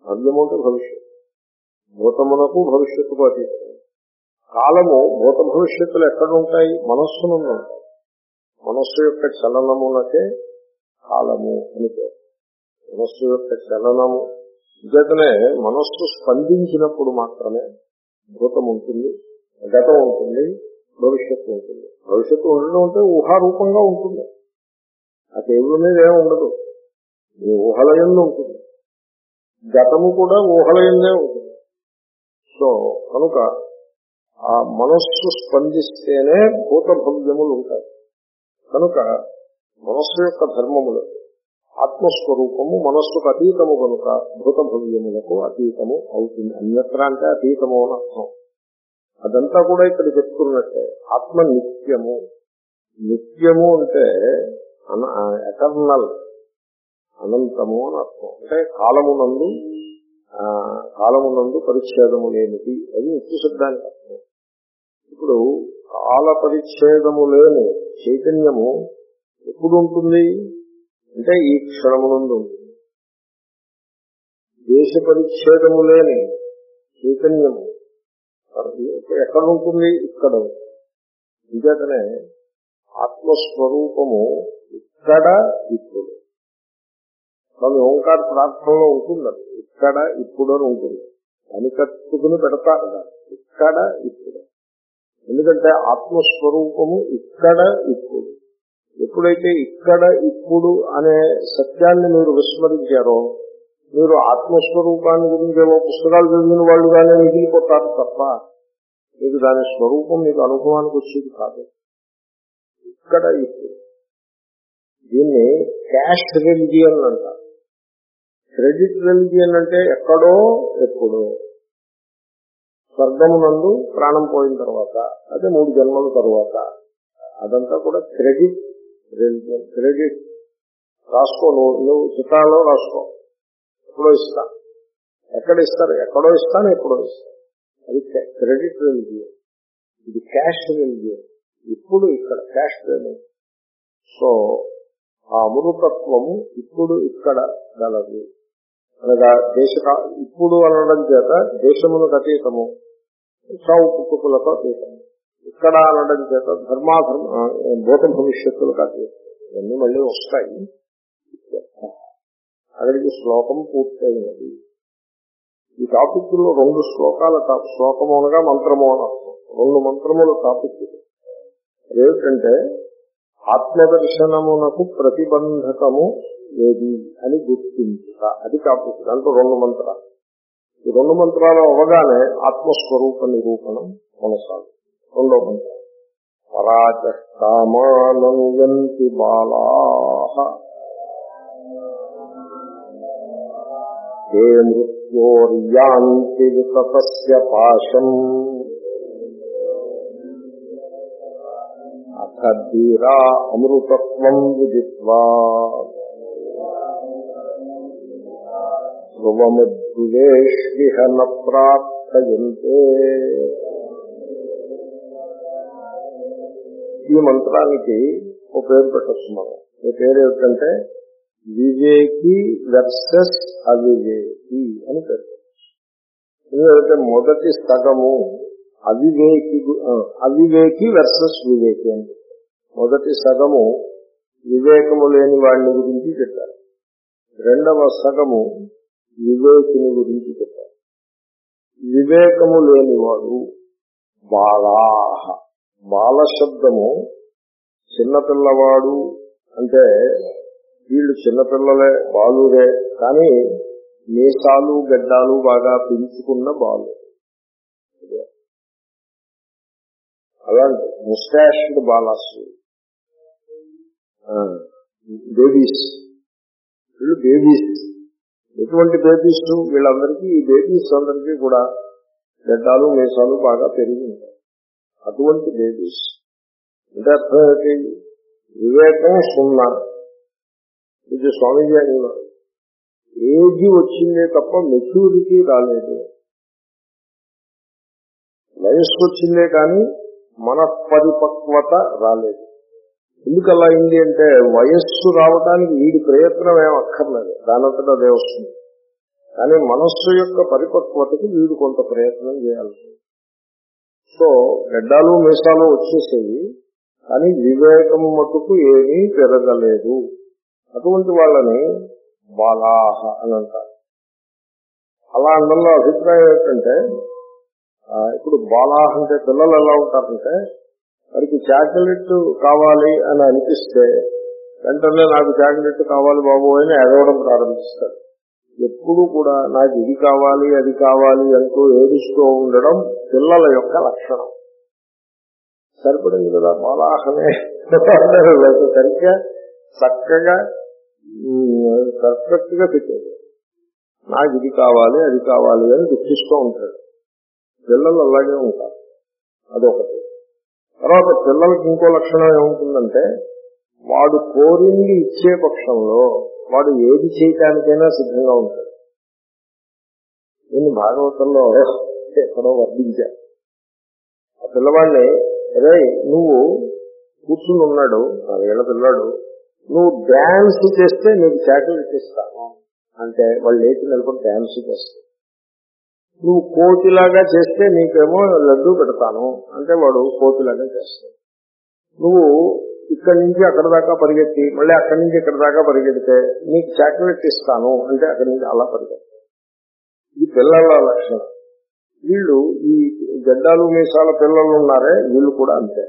భవ్యము అంటే భవిష్యత్తు, భూతమునకు భవిష్యత్తుకు అతీతం. కాలము భూత భవిష్యత్తులు ఎక్కడుంటాయి? మనస్సునందు ఉంటాయి. మనస్సు యొక్క చలనమునకే కాలము అని పేరు. మనస్సు యొక్క చలనము చేతనే మనస్సు స్పందించినప్పుడు మాత్రమే భూతం ఉంటుంది, గతం ఉంటుంది, భవిష్యత్తు ఉంటుంది. భవిష్యత్తు ఉండడం అంటే ఊహారూపంగా ఉంటుంది, ఆ టేబుల్ మీద ఏమి ఉండదు, ఈ ఊహలయంలో ఉంటుంది. గతము కూడా ఊహలయందే ఉంటుంది. సో కనుక ఆ మనస్సు స్పందిస్తేనే భూత భవ్యములు ఉంటాయి. కనుక మనస్సు యొక్క ధర్మములు ఆత్మస్వరూపము మనస్సుకు అతీతము కనుక భూత భవ్యములకు అతీతము అవుతుంది. అన్యత్ర అంటే అతీతము అని అర్థం. అదంతా కూడా ఇక్కడ చెప్తున్నట్టే. ఆత్మ నిత్యము. నిత్యము అంటే ఎటర్నల్, అనంతము అని అర్థం. అంటే కాలమునందు కాలమునందు పరిచ్ఛేదము లేనిది, అది నిత్య శబ్దానికి అర్థం. ఇప్పుడు కాల పరిచ్ఛేదము లేని చైతన్యము ఎప్పుడు ఉంటుంది అంటే ఈ క్షణమునందు ఉంటుంది. దేశ పరిచ్ఛేదము లేని చైతన్యము ఎక్కడ ఉంటుంది? ఇక్కడ ఉంటుంది. ఇంకేతనే ఆత్మస్వరూపము ఇక్కడ ఇప్పుడు. కానీ ఓంకార ప్రార్థనలో ఉంటుంది, ఇక్కడ ఇప్పుడు అని ఉంటుంది. అని కట్టుకుని పెడతారు ఇక్కడ ఇప్పుడు. ఎందుకంటే ఆత్మస్వరూపము ఇక్కడ ఇప్పుడు. ఎప్పుడైతే ఇక్కడ ఇప్పుడు అనే సత్యాన్ని మీరు విస్మరించారో మీరు ఆత్మస్వరూపాన్ని గురించి ఏవో పుస్తకాలు చదివిన వాళ్ళుగానే మిగిలిపోతారు తప్ప మీకు దాని స్వరూపం మీకు అనుభవానికి వచ్చేది కాదు. ఇక్కడ ఇప్పుడు దీన్ని క్యాష్ రెలిజియన్ అంటారు. క్రెడిట్ రెలిజియన్ అంటే ఎక్కడో ఎప్పుడో, స్వర్గమునందు ప్రాణం పోయిన తర్వాత, అదే మూడు జన్మల తర్వాత. అదంతా కూడా క్రెడిట్ రెలిజియన్. క్రెడిట్ రాసుకో, నువ్వు నువ్వు చిత్రాల్లో రాసుకో, ఎప్పుడో ఇస్తా. ఎక్కడ ఇస్తారు? ఎక్కడో ఇస్తాను, ఎప్పుడో ఇస్తాను. అది క్రెడిట్ రెలిజియన్. ఇది క్యాష్ రెలిజియన్. ఇప్పుడు ఇక్కడ క్యాష్ రెలిజియన్. సో ఆ అమృతత్వము ఇప్పుడు ఇక్కడ గలదు అనగా దేశ ఇప్పుడు అనడం చేత దేశములకు అతీతము, సావు పుట్టుకులకు అతీతము. ఇక్కడ అనడం చేత ధర్మాధర్మ భూత భవిష్యత్తులకు అతీతం. ఇవన్నీ మళ్ళీ వస్తాయి. అక్కడికి శ్లోకం పూర్తయినది. ఈ టాపిక్ లో రెండు శ్లోకాల టాపిక్. శ్లోకము అనగా మంత్రము అని అర్థం. రెండు మంత్రముల టాపిక్ ఏమిటంటే ఆత్మదర్శనమునకు ప్రతిబంధకము ఏది అని గుర్తించుట. అది టాపిక్. దాంట్లో రెండు మంత్రాలు. ఈ రెండు మంత్రాలు అవగానే ఆత్మస్వరూప నిరూపణం కొనసాగు. రెండో మంత్రం పరాచకామానంతి బాలాః ఏ మృత్యోర్యాంతి వితతస్య పాశం అథ ధీరా అమృతత్వం విదిత్వా ధ్రువముద్దువేష్విహ న ప్రార్థయంతే. ఈ మంత్రానికి ఒక పేరు పెట్టచ్చు మనం. ఈ పేరు ఏమిటంటే వివేకి వర్సెస్ అవివేకి అని పేరు. ఎందుకంటే మొదటి సగము అవివేకి అవివేకి వర్సెస్ వివేకి అని. మొదటి సగము వివేకము లేని వాడిని గురించి చెప్పారు. రెండవ సగము వివేకిని గురించి చెప్పారు. వివేకము లేనివాడు బాలాహ. బాల శబ్దము చిన్నపిల్లవాడు అంటే వీళ్ళు చిన్నపిల్లలే, బాలురే, కానీ మీసాలు గడ్డాలు బాగా పెంచుకున్న బాలు. అలాంటి ముస్టాష్డ్ బాలాస్, బేబీస్. వీళ్ళు బేబీస్. ఎటువంటి బేబీస్? వీళ్ళందరికీ ఈ బేబీస్ అందరికీ కూడా గడ్డాలు మీసాలు బాగా పెరిగి ఉంటాయి. అటువంటి బేబీస్ అంటే అర్థం ఏంటి? వివేకం సున్నా. ఇది స్వామీజీ అన్నారు, ఏజీ వచ్చిందే తప్ప మెచ్యూరిటీ రాలేదు. వయస్సు వచ్చిందే కానీ మనఃపరిపక్వత రాలేదు. ఎందుకు అలా అయింది అంటే వయస్సు రావడానికి వీడి ప్రయత్నం ఏం అక్కర్లేదు, దానంతటా అదే వస్తుంది. కానీ మనస్సు యొక్క పరిపక్వతకి వీడు కొంత ప్రయత్నం చేయాల్సి. సో గడ్డాలు మీసాలు వచ్చేసేవి, కానీ వివేకం మటుకు ఏమీ పెరగలేదు. అటువంటి వాళ్ళని బాలాహ అని అంటారు. అలా అనడంలో అభిప్రాయం ఏంటంటే, ఇప్పుడు బాలాహ అంటే పిల్లలు ఎలా ఉంటారంటే, వారికి చాక్లెట్ కావాలి అని అనిపిస్తే వెంటనే నాకు చాక్లెట్ కావాలి బాబు అని ఎడవడం ప్రారంభిస్తారు. ఎప్పుడు కూడా నాకు ఇది కావాలి అది కావాలి అంటూ ఏడుస్తూ ఉండడం పిల్లల యొక్క లక్షణం. సరిపడింది కదా బాలాహనే సరిగ్గా చక్కగా పర్ఫెక్ట్ గా పెట్టేది. నాకు ఇది కావాలి అది కావాలి అని దుఃఖిస్తూ ఉంటాడు. పిల్లలు అలాగే ఉంటారు. అదొకటి. తర్వాత పిల్లలకి ఇంకో లక్షణం ఏముంటుందంటే, వాడు కోరింది ఇచ్చే పక్షంలో వాడు ఏది చేయటానికైనా సిద్ధంగా ఉంటాడు. నేను భాగవతంలో ఎక్కడో వర్ణించా. ఆ పిల్లవాడిని, అరే నువ్వు కూర్చుని ఉన్నాడు నా వేళ పిల్లాడు, నువ్వు డ్యాన్స్ చేస్తే నీకు చాక్లెట్ ఇస్తాను అంటే వాళ్ళు లేచి నిలబడి డ్యాన్స్ చేస్తాడు. నువ్వు కోతిలాగా చేస్తే నీకేమో లడ్డూ పెడతాను అంటే వాడు కోతిలాగా చేస్తాడు. నువ్వు ఇక్కడి నుంచి అక్కడ దాకా పరిగెత్తి మళ్ళీ అక్కడి నుంచి ఇక్కడ దాకా పరిగెడితే నీకు చాక్లెట్ ఇస్తాను అంటే అక్కడి నుంచి అలా పరిగెత్తాడు. ఈ పిల్లల లక్షణం. వీళ్ళు ఈ గడ్డాలు మీసాల పిల్లలు ఉన్నారే వీళ్ళు కూడా అంతే.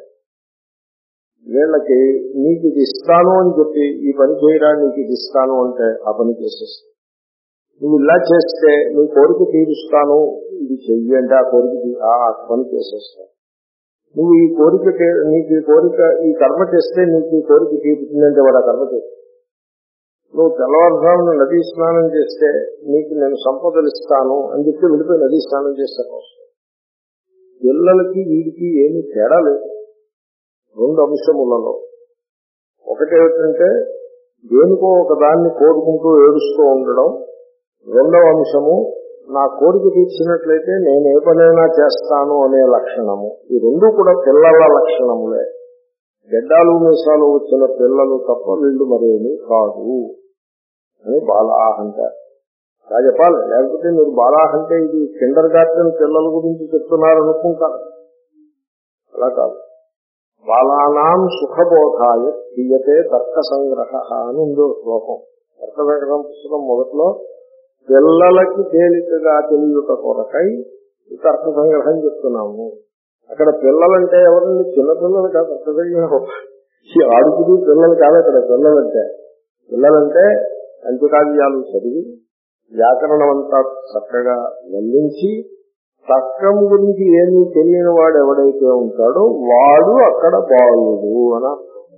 వీళ్ళకి నీకు ఇది ఇస్తాను అని చెప్పి ఈ పని చేయరా నీకు ఇది ఇస్తాను అంటే ఆ పని చేసేస్తాను. నువ్వు ఇలా చేస్తే నీ కోరిక తీరుస్తాను ఇది చెయ్యి అంటే ఆ కోరిక ఆ పని చేసేస్తాను. నువ్వు ఈ కోరిక నీకు ఈ కోరిక ఈ కర్మ చేస్తే నీకు ఈ కోరిక తీరుతుందంటే వాడు ఆ కర్మ చేస్తాడు. నువ్వు తెల్లవారుజామున నదీ స్నానం చేస్తే నీకు నేను సంపదలు ఇస్తాను అని చెప్పి వెళ్ళిపోయి నదీ స్నానం చేస్తాను. పిల్లలకి వీడికి ఏమీ తేడా లేదు రెండు అంశములలో. ఒకటేమిటంటే దేనికో ఒక దాన్ని కోరుకుంటూ ఏడుస్తూ ఉండడం. రెండవ అంశము నా కోరిక తీర్చినట్లయితే నేను ఏ పనైనా చేస్తాను అనే లక్షణము. ఈ రెండు కూడా పిల్లల లక్షణములే. గడ్డాలు మీసాలు వచ్చిన పిల్లలు తప్ప వీళ్ళు మరేమీ కాదు అని బాలాహ అంటారు. అలా చెప్పాలి. లేకపోతే మీరు బాలాహ అంటే ఇది కిండర్ గార్డెన్ పిల్లల గురించి చెప్తున్నారు అనుకుంటారు. అలా కాదు. బాలానాం సుఖబోధాయ క్రియతే తర్క సంగ్రహ అని ఉందో శ్లోకం. తర్క సంగ్రహం పుస్తకం మొదట్లో పిల్లలకి తేలికగా తెలియట కొరకై ఈ తర్క సంగ్రహం చెప్తున్నాము. అక్కడ పిల్లలంటే ఎవరండి? చిన్నపిల్లలు కాదు. తర్క సంగ్రహం ఈ ఆడుకుని పిల్లలు కాదు. అక్కడ పిల్లలంటే పిల్లలంటే పంచకావ్యాలు చదివి వ్యాకరణం అంతా చక్కగా వల్లించి తర్కం గురించి ఏమీ తెలియని వాడు ఎవడైతే ఉంటాడో వాడు అక్కడ బాలుడు అని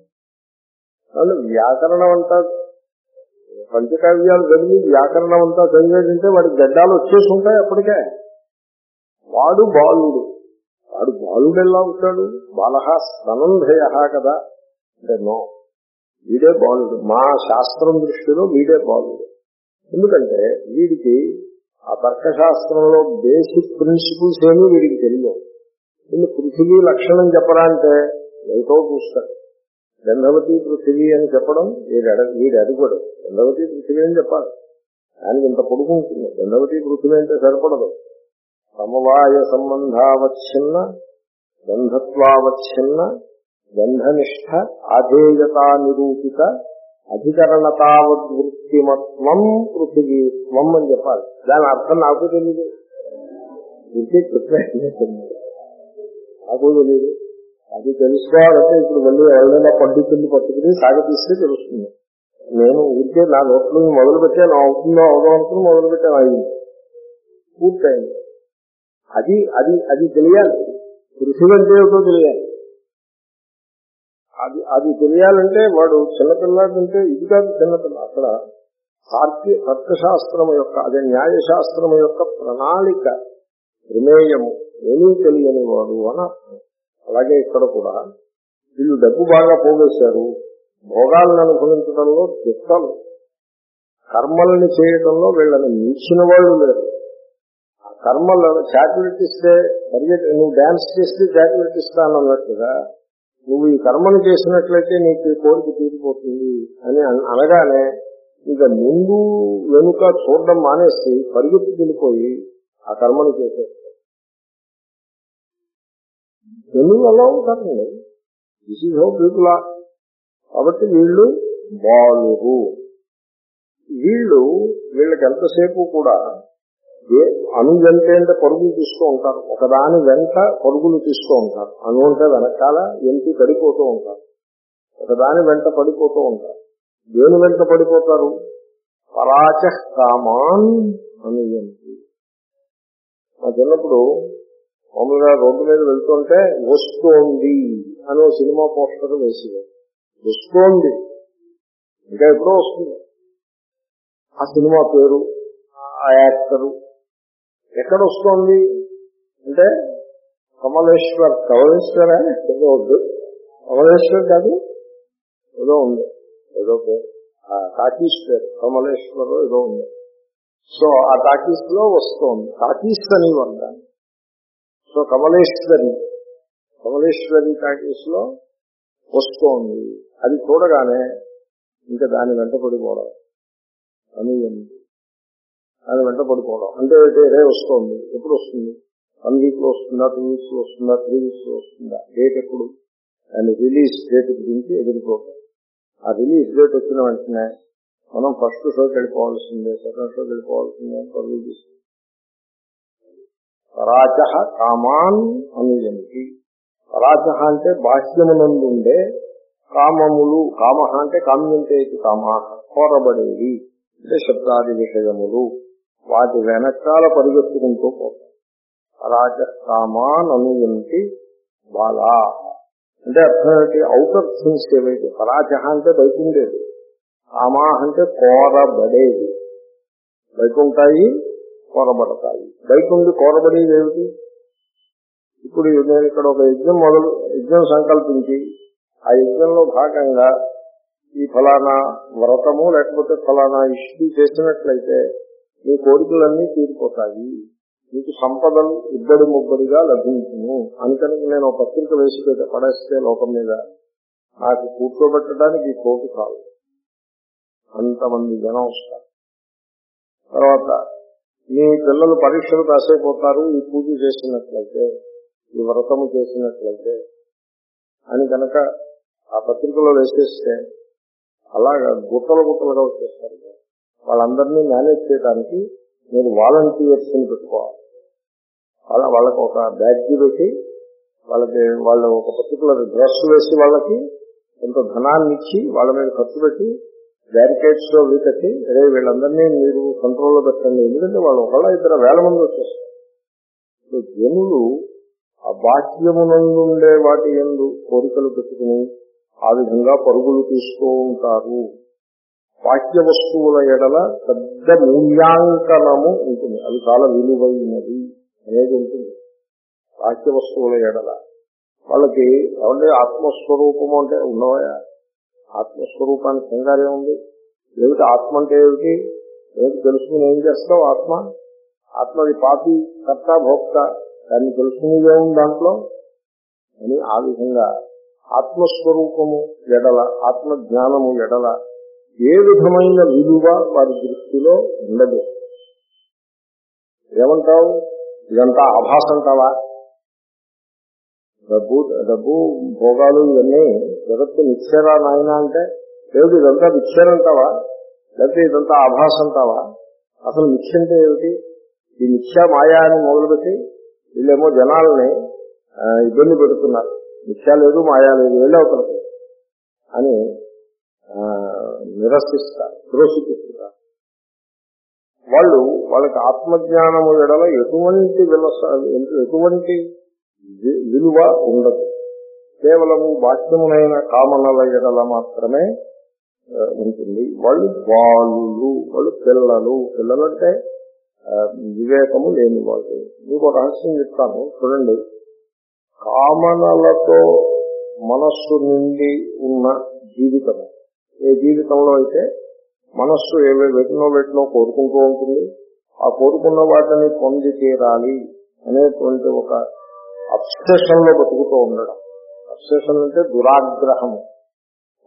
అర్థం. వ్యాకరణం అంతా పంచకావ్యాలు చదివి వ్యాకరణం అంతా చదివేటంటే వాడి గడ్డాలు వచ్చేసి ఉంటాయి అప్పటికే. వాడు బాలుడు. వాడు బాలుడు ఎలా ఉంటాడు? బాలహ స్తనంధయ కదా అంటే నో, వీడే బాలుడు. మా శాస్త్రం దృష్టిలో వీడే బాలుడు. ఎందుకంటే వీడికి ఆ తర్కశాస్త్రంలో బేసిక్ ప్రిన్సిపుల్స్ ఏమీ వీడికి తెలియదు. వీళ్ళు పృథివీ లక్షణం చెప్పరా అంటే ఏదో చూస్తాడు. గంధవతి పృథివీ అని చెప్పడం వీడు వీడు అడిగడు. గంధవతి పృథివీ అని చెప్పాలి. దానికి ఇంత పొడుగుంటుంది. గంధవతి పృథివీ అంటే సరిపడదు. సమవాయ సంబంధావచ్ఛిన్న గంధత్వావచ్ఛిన్న గంధనిష్ట ఆధేయతా నిరూపిత అధికరణతావద్వృత్తిమత్వం పృథివీత్వం అని చెప్పాలి. దాని అర్థం నాకు తెలియదు. నాకు తెలియదు. అది తెలుసుకోవాలంటే ఇప్పుడు మళ్ళీ ఎవరైనా పండితుల్ని పట్టుకుని సాగతీస్తే తెలుస్తుంది. నేను ఊరికే నా నోట్లు మొదలు పెట్టాను, అవుతుందో అవదో అనుకుని మొదలు పెట్టాను. అయింది, పూర్తయింది. అది అది అది తెలియాలి. పృథివీ అంటే ఏమిటో తెలియాలి. అది అది తెలియాలంటే వాడు చిన్నపిల్లాడంటే ఇది కాదు చిన్నపిల్ల. అక్కడ సార్కి తర్కశాస్త్రం యొక్క అదే న్యాయశాస్త్రం యొక్క ప్రణాళిక ప్రమేయము ఏమీ తెలియని వాడు అని అర్థం. అలాగే ఇక్కడ కూడా వీళ్ళు డబ్బు బాగా పోగేశారు. భోగాలను అనుభవించడంలో దిక్కలు, కర్మల్ని చేయడంలో వీళ్ళని మించిన వాళ్ళు లేరు. ఆ కర్మలను చాక్లెట్ ఇస్తే పరిగెత్తి నువ్వు డాన్స్ చేస్తే చాక్లెట్ ఇస్తానన్నట్టుగా నువ్వు ఈ కర్మను చేసినట్లయితే నీకు కోరిక తీరిపోతుంది అని అనగానే ఇక ముందు వెనుక చూడడం మానేసి పరిగెత్తి వెళ్ళిపోయి ఆ కర్మను చేసేస్తారు. ఎందుకు అలా ఉంటారండి? This is how people are. కాబట్టి వీళ్ళు బాలురు. వీళ్ళు వీళ్ళకి ఎంతసేపు కూడా అనుజంటే అంటే పరుగులు తీస్తూ ఉంటారు. ఒకదాని వెంట పరుగులు తీస్తూ ఉంటారు. అను అంటే వెనకాల ఎంటి పడిపోతూ ఉంటారు. ఒకదాని వెంట పడిపోతూ ఉంటారు. దేని వెంట పడిపోతారు? పరాచ కామాన్ అనుయంతి. మా చిన్నప్పుడు మామూలుగా రోడ్డు మీద వెళ్తుంటే వస్తోంది అని ఒక సినిమా పోస్టర్ వేసేవారు. వస్తోంది ఇంకా ఎప్పుడో వస్తుంది. ఆ సినిమా పేరు, ఆ యాక్టరు, ఎక్కడ వస్తోంది అంటే కమలేశ్వర్. కమలేశ్వర ఏదో వద్దు, కమలేశ్వర్ కాదు, ఏదో ఉంది, ఏదో పేరు, ఆ టాకీస్ పేరు కమలేశ్వర్ ఏదో ఉంది. సో ఆ టాకీస్ లో వస్తోంది. టాకీస్ అని అంటాను. సో కమలేశ్వరి, కమలేశ్వరి టాకీస్ లో వస్తోంది. అది చూడగానే ఇంకా దాని వెంట పడిపోవడం అని దాని వెంట పడిపోవడం అంటే రే వస్తోంది. ఎప్పుడు వస్తుంది? వన్ వీక్ లో వస్తుందా, టూ వీక్స్ లో వస్తుందా, త్రీ వీక్స్ లో వస్తుందా, డేట్ ఎప్పుడు, దాని రిలీజ్ డేట్ గురించి ఎదుర్కోవడం. ఆ రిలీజ్ డేట్ వచ్చిన వెంటనే మనం ఫస్ట్ షోకి వెళ్ళిపోవాల్సిందే, సెకండ్ షోకి వెళ్ళిపోవాల్సిందే అని పరుగులు తీస్తుంది. పరాచ కామాన్ అనుయంతి. పరాచ అంటే బాహ్యమునందుండే కామములు. కామ అంటే కామ్యంతే కామా, కోరబడేవి అంటే శబ్దాది విషయములు, వాటి వెనకాల పరిగెత్తుకుంటూ పోతాయి. పరాచ కామాన్ అనుయంతి బాలా అంటే అర్థం ఏంటి? ఔటర్ థింగ్స్ ఏవైతే. పరాచ అంటే బయట ఉండేది, కామా అంటే కోరబడేవి. బయట ఉంటాయి, కోరబడతాయి. బయట ఉండి కోరబడేవి ఏమిటి? ఇప్పుడు నేను ఇక్కడ ఒక యజ్ఞం మొదలు యజ్ఞం సంకల్పించి ఆ యజ్ఞంలో భాగంగా ఈ ఫలానా వ్రతము లేకపోతే ఫలానా ఇష్యూ చేసినట్లయితే మీ కోరికలన్నీ తీరిపోతాయి, మీకు సంపదలు ఇబ్బడి ముబ్బడిగా లభించును అందుకని నేను ఒక పత్రిక వేసి పడేస్తే లోకం మీద నాకు కూర్చోబెట్టడానికి కోటి కాదు, అంతమంది జనం వస్తారు. తర్వాత మీ పిల్లలు పరీక్షలు రాసైపోతారు ఈ పూజ చేసినట్లయితే, ఈ వ్రతము చేసినట్లయితే అని కనుక ఆ పత్రికలో వేసేస్తే అలాగా గుట్టలు గుట్టలుగా వచ్చేస్తారు. వాళ్ళందరినీ మేనేజ్ చేయడానికి మీరు వాలంటీర్స్ ని పెట్టుకోవాలి. వాళ్ళ వాళ్ళకి ఒక బ్యాడ్జీ పెట్టి వాళ్ళకి వాళ్ళు ఒక పర్టికులర్ డ్రెస్ వేసి వాళ్ళకి కొంత ధనాన్ని ఇచ్చి వాళ్ళ మీద ఖర్చు పెట్టి బ్యారికేడ్స్ లో వీకట్టి అదే వీళ్ళందరినీ మీరు కంట్రోల్లో పెట్టండి. ఎందుకంటే వాళ్ళు ఒకళ్ళ ఇద్దరు వేల మంది వచ్చేస్తారు. జనులు ఆ బాహ్యమునందుండే వాటి యందు కోరికలు పెట్టుకుని ఆ విధంగా పరుగులు తీస్తూ ఉంటారు. బాహ్య వస్తువుల ఎడల పెద్ద మూల్యాంకనము ఉంటుంది, అది చాలా విలువైనది అనేది ఉంటుంది. బాహ్య వస్తువుల ఎడల వాళ్ళకి ఏమంటే ఆత్మస్వరూపము అంటే ఉండవయా, ఆత్మస్వరూపానికి కంగారే ఉంది. ఏమిటి ఆత్మ అంటే ఏమిటి, ఏమిటి తెలుసుకుని ఏం చేస్తావు? ఆత్మ ఆత్మది పాపి కర్త భోక్త, దాన్ని తెలుసుకునేదే ఉంది దాంట్లో అని. ఆ విధంగా ఆత్మస్వరూపము ఎడల, ఆత్మజ్ఞానము ఎడల ఏ విధమైన విలువ వారి దృష్టిలో ఉండదు. ఏమంటావు? ఇదంతా ఆభాస అంటావా? డబ్బు డబ్బు భోగాలు ఇవన్నీ జగత్తు మిథ్యరా నాయన అంటే లేదు, ఇదంతా మిథ్యనంటావా? లేకపోతే ఇదంతా ఆభాస అంటావా? అసలు మిథ్య అంటే ఏమిటి? ఈ మిథ్యా మాయా అని మొదలుపెట్టి వీళ్ళేమో జనాలని ఇబ్బంది పెడుతున్నారు. మిథ్యా లేదు, మాయా లేదు, వెళ్ళవుతారు అని నిరసిస్తారు, త్రోసిపిస్తారు. వాళ్ళు వాళ్ళకి ఆత్మజ్ఞానము ఎడల ఎటువంటి విలస ఎటువంటి విలువ ఉండదు. కేవలము బాహ్యమునైన కామనల ఎడల మాత్రమే ఉంటుంది. వాళ్ళు బాలులు, వాళ్ళు పిల్లలు. పిల్లలంటే వివేకము లేని వాళ్ళు. మీకు రహస్యం చెప్తాను చూడండి. కామనలతో మనస్సు నిండి ఉన్న జీవితం, ఏ జీవితంలో అయితే మనస్సు ఏవే వెటినో వెటినో కోరుకుంటూ ఉంటుంది, ఆ కోరుకున్న వాటిని పొంది తీరాలి అనేటువంటి ఒక అబ్సెషన్ లో బతుకుతూ ఉండడం. అబ్సెషన్ అంటే దురాగ్రహము,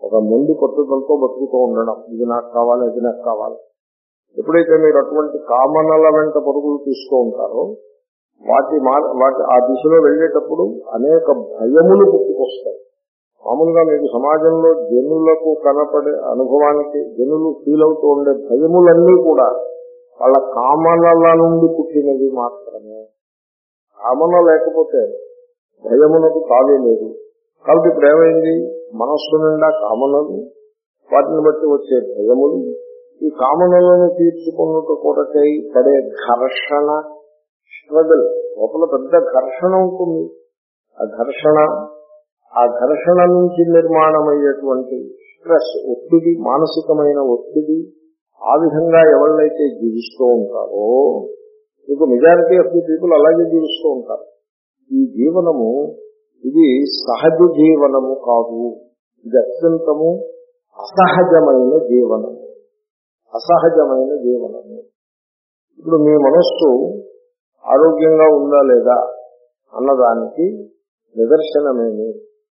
ఒక మొండి పట్టుదలతో బతుకుతూ ఉండడం, ఇది నాకు కావాలి, ఇది నాకు కావాలి. ఎప్పుడైతే మీరు అటువంటి కామనల వెంట పరుగులు తీస్తూ ఉంటారో వాటి వాటి ఆ దిశలో వెళ్ళేటప్పుడు అనేక భయములు పుట్టుకొస్తాయి. మామూలుగా మీకు సమాజంలో జనులకు కనపడే అనుభవానికి జనులు ఫీల్ అవుతూ ఉండే భయములన్నీ కూడా వాళ్ళ కామనల నుండి పుట్టినవి మాత్రమే. కామన లేకపోతే భయమునకు తావే లేదు. కాబట్టి ఇప్పుడు ఏమైంది, మనస్సు నిండా కామనలు, వాటిని బట్టి వచ్చే భయములు, ఈ కామనలను తీర్చుకున్నట్టు కొరకై పడే ఘర్షణ, స్ట్రగల్, లోపల పెద్ద ఘర్షణ ఉంటుంది. ఆ ఘర్షణ ఆ ఘర్షణ నుంచి నిర్మాణమయ్యేటువంటి స్ట్రెస్, ఒత్తిడి, మానసికమైన ఒత్తిడి, ఆ విధంగా ఎవళ్ళైతే జీవిస్తూ ఉంటారో, మీకు మెజారిటీ ఆఫ్ ది పీపుల్ అలాగే జీవిస్తూ ఉంటారు. ఈ జీవనము ఇది సహజ జీవనము కాదు, ఇది అత్యంతము అసహజమైన జీవనము. అసహజమైన జీవనము. ఇప్పుడు మీ మనస్సు ఆరోగ్యంగా ఉందా లేదా అన్నదానికి నిదర్శనమేమి?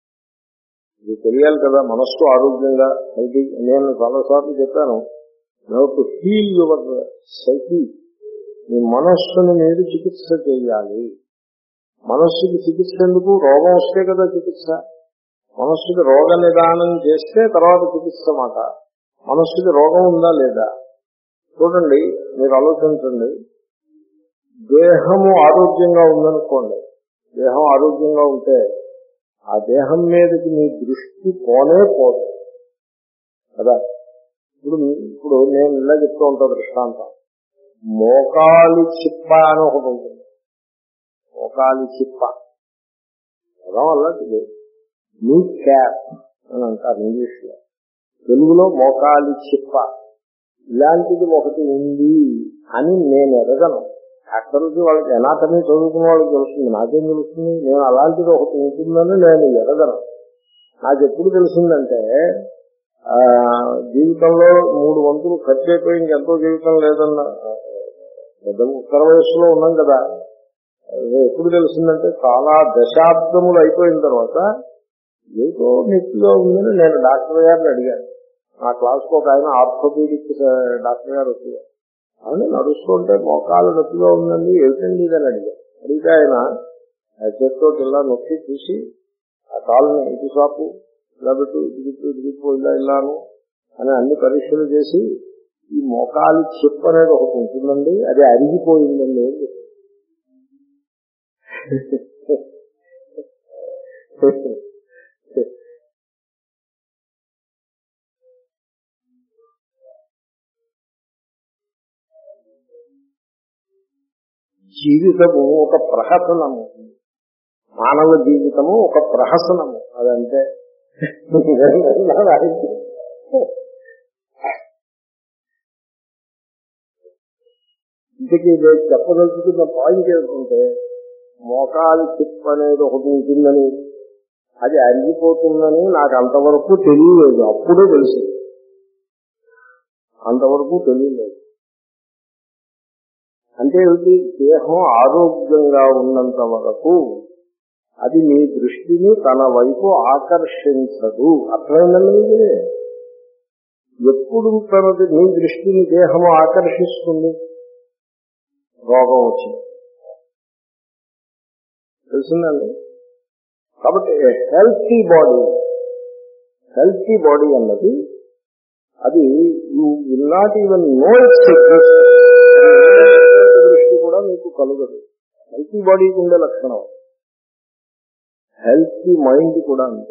ఇది తెలియాలి కదా. మనస్సు ఆరోగ్యంగా హెల్తీ, నేను చాలాసార్లు చెప్పాను, now to heal your psyche, మీ మనస్సును మీరు చికిత్స చేయాలి. మనస్సుకి చికిత్స ఎందుకు? రోగం వస్తే కదా చికిత్స. మనస్సుకి రోగ నిదానం చేస్తే తర్వాత చికిత్స మాట. మనస్సుకి రోగం ఉందా లేదా చూడండి, మీరు ఆలోచించండి. దేహము ఆరోగ్యంగా ఉందనుకోండి, దేహం ఆరోగ్యంగా ఉంటే ఆ దేహం మీదకి మీ దృష్టి పోనే పోదు కదా. ఇప్పుడు ఇప్పుడు నేను ఇలా చెప్తూ ఉంటాను దృష్టాంతం. మోకాలి చిప్ప అని ఒకటి ఉంటుంది. మోకాలి చిప్ప పదం అలాంటిది. నీ క్యాప్ అని అంటారు ఇంగ్లీష్ లో. తెలుగులో మోకాలి చిప్ప. ఇలాంటిది ఒకటి ఉంది అని నేను ఎరగను. డాక్టర్లకి వాళ్ళకి ఎనాటమీ చదువుకున్న వాళ్ళకి తెలుస్తుంది, నాకేం తెలుస్తుంది? నేను అలాంటిది ఒకటి ఉంటుందని నేను ఎరగను. నాకు ఎప్పుడు తెలిసిందంటే జీవితంలో మూడు వంతులు ఖర్చు అయిపోయి ఇంకెంతో జీవితం లేదన్న పెద్ద ఉత్తర వయస్సులో ఉన్నాం కదా. ఎప్పుడు తెలిసిందంటే చాలా దశాబ్దములు అయిపోయిన తర్వాత ఏదో నొప్పిగా ఉందని నేను డాక్టర్ గారిని అడిగాను. నా క్లాస్కి ఒక ఆయన ఆర్థోపెడిక్ డాక్టర్ గారు వచ్చారు. అని నడుస్తుంటే మోకాలు నొప్పిగా ఉందండి, ఏమిటండి ఇదని అడిగాను. అడిగితే ఆయన చేతితో ఇలా నొక్కి చూసి ఆ కాళ్ళని ఇటు షాపు ఇలా పెట్టు, ఇదిగిట్టు ఇదిగిట్టు ఇలా ఇలాను అని అన్ని పరీక్షలు చేసి ఈ మోకాలి చిప్ అనేది ఒకటి ఉంటుందండి, అది అరిగిపోయిందండి అని చెప్పి. జీవితము ఒక ప్రహసనము, మానవ జీవితము ఒక ప్రహసనము. అదంటే ఇంటికి చెప్పదలుచుకున్న పాయింట్ ఏంటంటే మోకాలి చిప్ అనేది ఒకటి ఉంటుందని, అది అరిగిపోతుందని నాకు అంతవరకు తెలియలేదు. అప్పుడే తెలిసింది, అంతవరకు తెలియలేదు. అంటే దేహం ఆరోగ్యంగా ఉన్నంత వరకు అది మీ దృష్టిని తన వైపు ఆకర్షించదు. అర్థమైందండి? ఎప్పుడు తనది మీ దృష్టిని దేహము ఆకర్షిస్తుంది? రోగం వచ్చింది, తెలిసిందండి. కాబట్టి హెల్తీ బాడీ, హెల్తీ బాడీ అన్నది అది you will not even know its existence. దృష్టి కూడా మీకు కలుగదు. హెల్తీ బాడీకి ఉండే లక్షణం. హెల్తీ మైండ్ కూడా అంతే.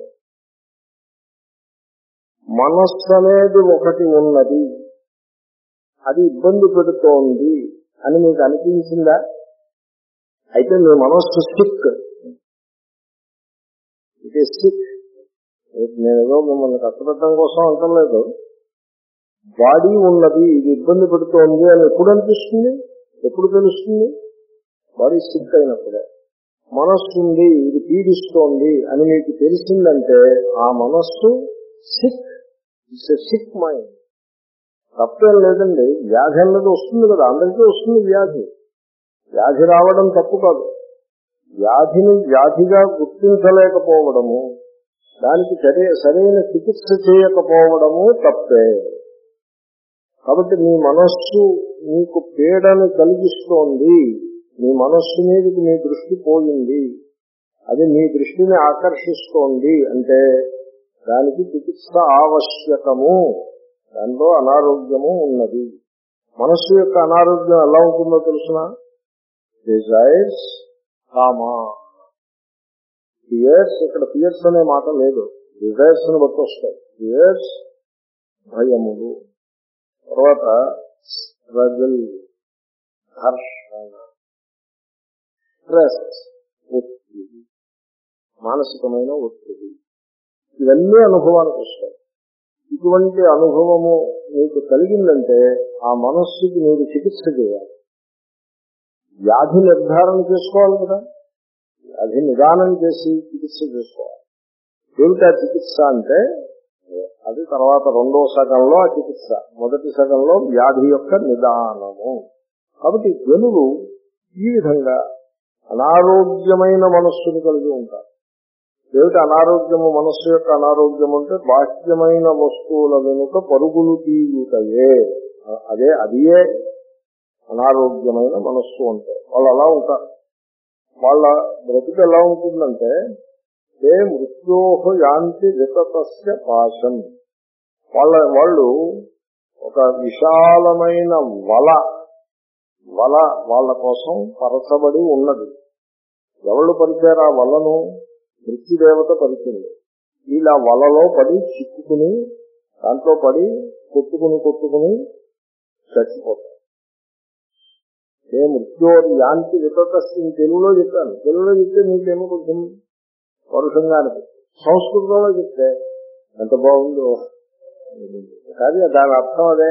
మనస్సు అనేది ఒకటి ఉన్నది, అది ఇబ్బంది పెడుతోంది అని మీకు అనిపించిందా? అయితే మీ మనస్సు సిక్. It is sick. నేనేదో మిమ్మల్ని కష్టపెట్టడం కోసం అంటలేదు. బాడీ ఉన్నది, ఇది ఇబ్బంది పెడుతోంది అని ఎప్పుడు అనిపిస్తుంది? ఎప్పుడు తెలుస్తుంది? బాడీ సిక్ అయినప్పుడే. మనస్సు ఉంది, ఇది పీడిస్తోంది అని మీకు తెలిసిందంటే ఆ మనస్సు sick. It's a sick mind. తప్పేం లేదండి. వ్యాధి అన్నది వస్తుంది కదా, అందరికీ వస్తుంది వ్యాధి. వ్యాధి రావడం తప్పు కాదు. వ్యాధిని వ్యాధిగా గుర్తించలేకపోవడము దానికి సరే సరైన చికిత్స చేయకపోవడము తప్పే. కాబట్టి మీ మనస్సు మీకు పీడను కలిగిస్తోంది, మీ మనస్సు మీదకి మీ దృష్టి పోయింది, అది మీ దృష్టిని ఆకర్షిస్తోంది అంటే దానికి చికిత్స ఆవశ్యకము, దానిలో అనారోగ్యము ఉన్నది. మనస్సు యొక్క అనారోగ్యం ఎలా ఉంటుందో తెలుసిన? డిజైర్స్, కామా, ఫియర్స్. ఇక్కడ ఫియర్స్ అనే మాట లేదు, డిజైర్స్ ని బట్టి వస్తాయి. ఫియర్స్, భయములు, తర్వాత స్ట్రగుల్, హర్షణ, స్ట్రెస్, ఒత్తిడి, మానసికమైన ఒత్తిడి, ఇవన్నీ అనుభవానికి వస్తాయి. ఇటువంటి అనుభవము మీకు కలిగిందంటే ఆ మనస్సుకి మీరు చికిత్స చేయాలి. వ్యాధి నిర్ధారణ చేసుకోవాలి కదా, వ్యాధి నిదానం చేసి చికిత్స చేసుకోవాలి. ఏమిటా చికిత్స అంటే అది తర్వాత రెండో సగంలో ఆ చికిత్స, మొదటి సగంలో వ్యాధి యొక్క నిదానము. కాబట్టి జనులు ఈ విధంగా అనారోగ్యమైన మనస్సును కలిగి ఉంటారు. ఏమిటి అనారోగ్యము? మనస్సు యొక్క అనారోగ్యం అంటే బాహ్యమైన వస్తువుల వెనుక పరుగులు తీయుటయే, అదే అదియే అనారోగ్యమైన మనస్సు అంటే. వాళ్ళు అలా ఉంటారు. వాళ్ళ బ్రతుకు ఎలా ఉంటుందంటే ఏ మృత్యోహ యాంతి వితతస్య పాశం. వాళ్ళ వాళ్ళు ఒక విశాలమైన వల వల వాళ్ళ కోసం పరచబడి ఉన్నది. ఎవళ్ళు పరిచారు ఆ వలను? మృత్యుదేవత పరిచింది. వీళ్ళ వలలో పడి చిక్కుకుని దాంట్లో పడి కొట్టుకుని కొట్టుకుని చచ్చిపోతారు. ఏ మృత్యోర్ యాంతి వితతస్య తెలుగులో చెప్పాను. తెలుగులో చెప్తే మీకేమో కొంచెం పరుషంగా అనిపిస్తుంది. సంస్కృతంలో చెప్తే ఎంత బాగుందో. కానీ దాని అర్థం అదే,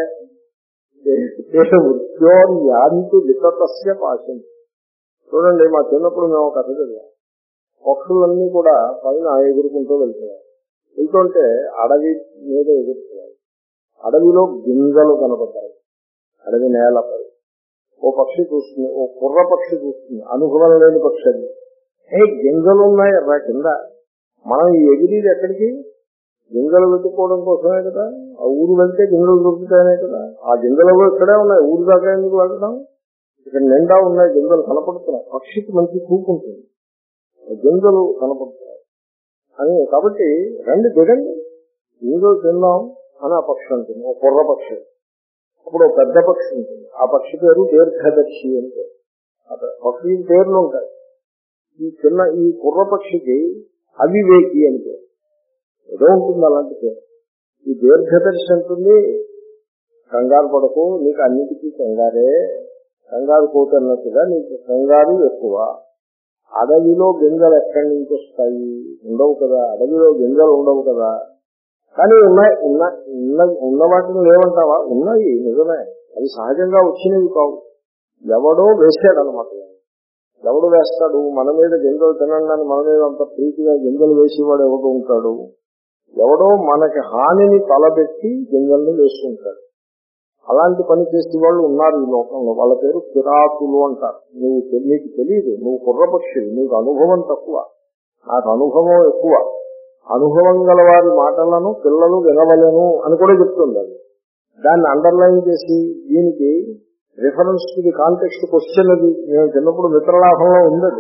మృత్యోర్ యాంతి వితతస్య పాశం. చూడండి, మా చిన్నప్పుడు మేము కథ చదివాం. పక్షులన్నీ కూడా పైన ఎగురుకుంటూ వెళ్తున్నాయి. వెళ్తుంటే అడవి మీద ఎగురుతున్నాయి. అడవిలో గింజలు కనపడ్డాయి. అడవి నేలపై ఓ పక్షి చూస్తుంది, ఓ కుర్ర పక్షి చూస్తుంది, అనుభవం లేని పక్షి అది. ఏ గింజలు ఉన్నాయి రా కింద. మనం ఈ ఎగిరిది ఎక్కడికి? గింజలు వెతుక్కోవడం కోసమే కదా. ఆ ఊరు వెళ్తే గింజలు దొరుకుతాయనే కదా. ఆ గింజలు ఇక్కడే ఉన్నాయి, ఊరు దాకా ఎందుకు వెళ్ళడం? ఇక్కడ నిండా ఉన్నాయి గింజలు కనపడుతున్నాయి. పక్షికి మంచి చూపు ఉంటుంది, గింజలు కనపడుతున్నాయి అని. కాబట్టి రండి దిగండి, గింజలు తిందాం అని ఆ పక్షి ఉంటుంది, ఓ కుర్ర పక్షి. అప్పుడు ఒక పెద్ద పక్షి ఉంటుంది, ఆ పక్షి పేరు దీర్ఘదర్శి అని పేరు. పక్షి పేర్లు ఉంటాయి. ఈ చిన్న ఈ కుర్ర పక్షికి అవివేకి అని పేరు, ఏదో ఉంటుంది అలాంటి పేరు. ఈ దీర్ఘదర్శి అంటుంది, కంగారు పడకు, నీకు అన్నిటికీ కంగారే, కంగారు పోతున్నట్టుగా నీకు కంగారు ఎక్కువ. అడవిలో గింజలు ఎక్కడి నుంచి వస్తాయి? ఉండవు కదా, అడవిలో గింజలు ఉండవు కదా. కానీ ఉన్నాయి, ఉన్న ఉన్న వాటిని లేవంటావా? ఉన్నాయి, నిజమే. అవి సహజంగా వచ్చినవి కావు. ఎవడో వేసాడనమాట. ఎవడు వేస్తాడు? మన మీద గింజలు తినడాన్ని మన మీద అంత ప్రీతిగా గింజలు వేసేవాడు ఎవడు ఉంటాడు? ఎవడో మనకి హానిని తలబెట్టి గింజల్ని వేస్తుంటాడు. అలాంటి పని చేసే వాళ్ళు ఉన్నారు ఈ లోకంలో. వాళ్ళ పేరు కిరాతులు అంటారు. నువ్వు నీకు తెలియదు, నువ్వు కుర్రపక్షి, నీకు అనుభవం తక్కువ, నాకు అనుభవం ఎక్కువ. అనుభవం గల వారి మాటలను పిల్లలు వినవలేను అని కూడా చెప్తుంది అది. దాన్ని అండర్లైన్ చేసి దీనికి reference to the context question అది నేను చిన్నప్పుడు మిత్రలాభంలో ఉండదు.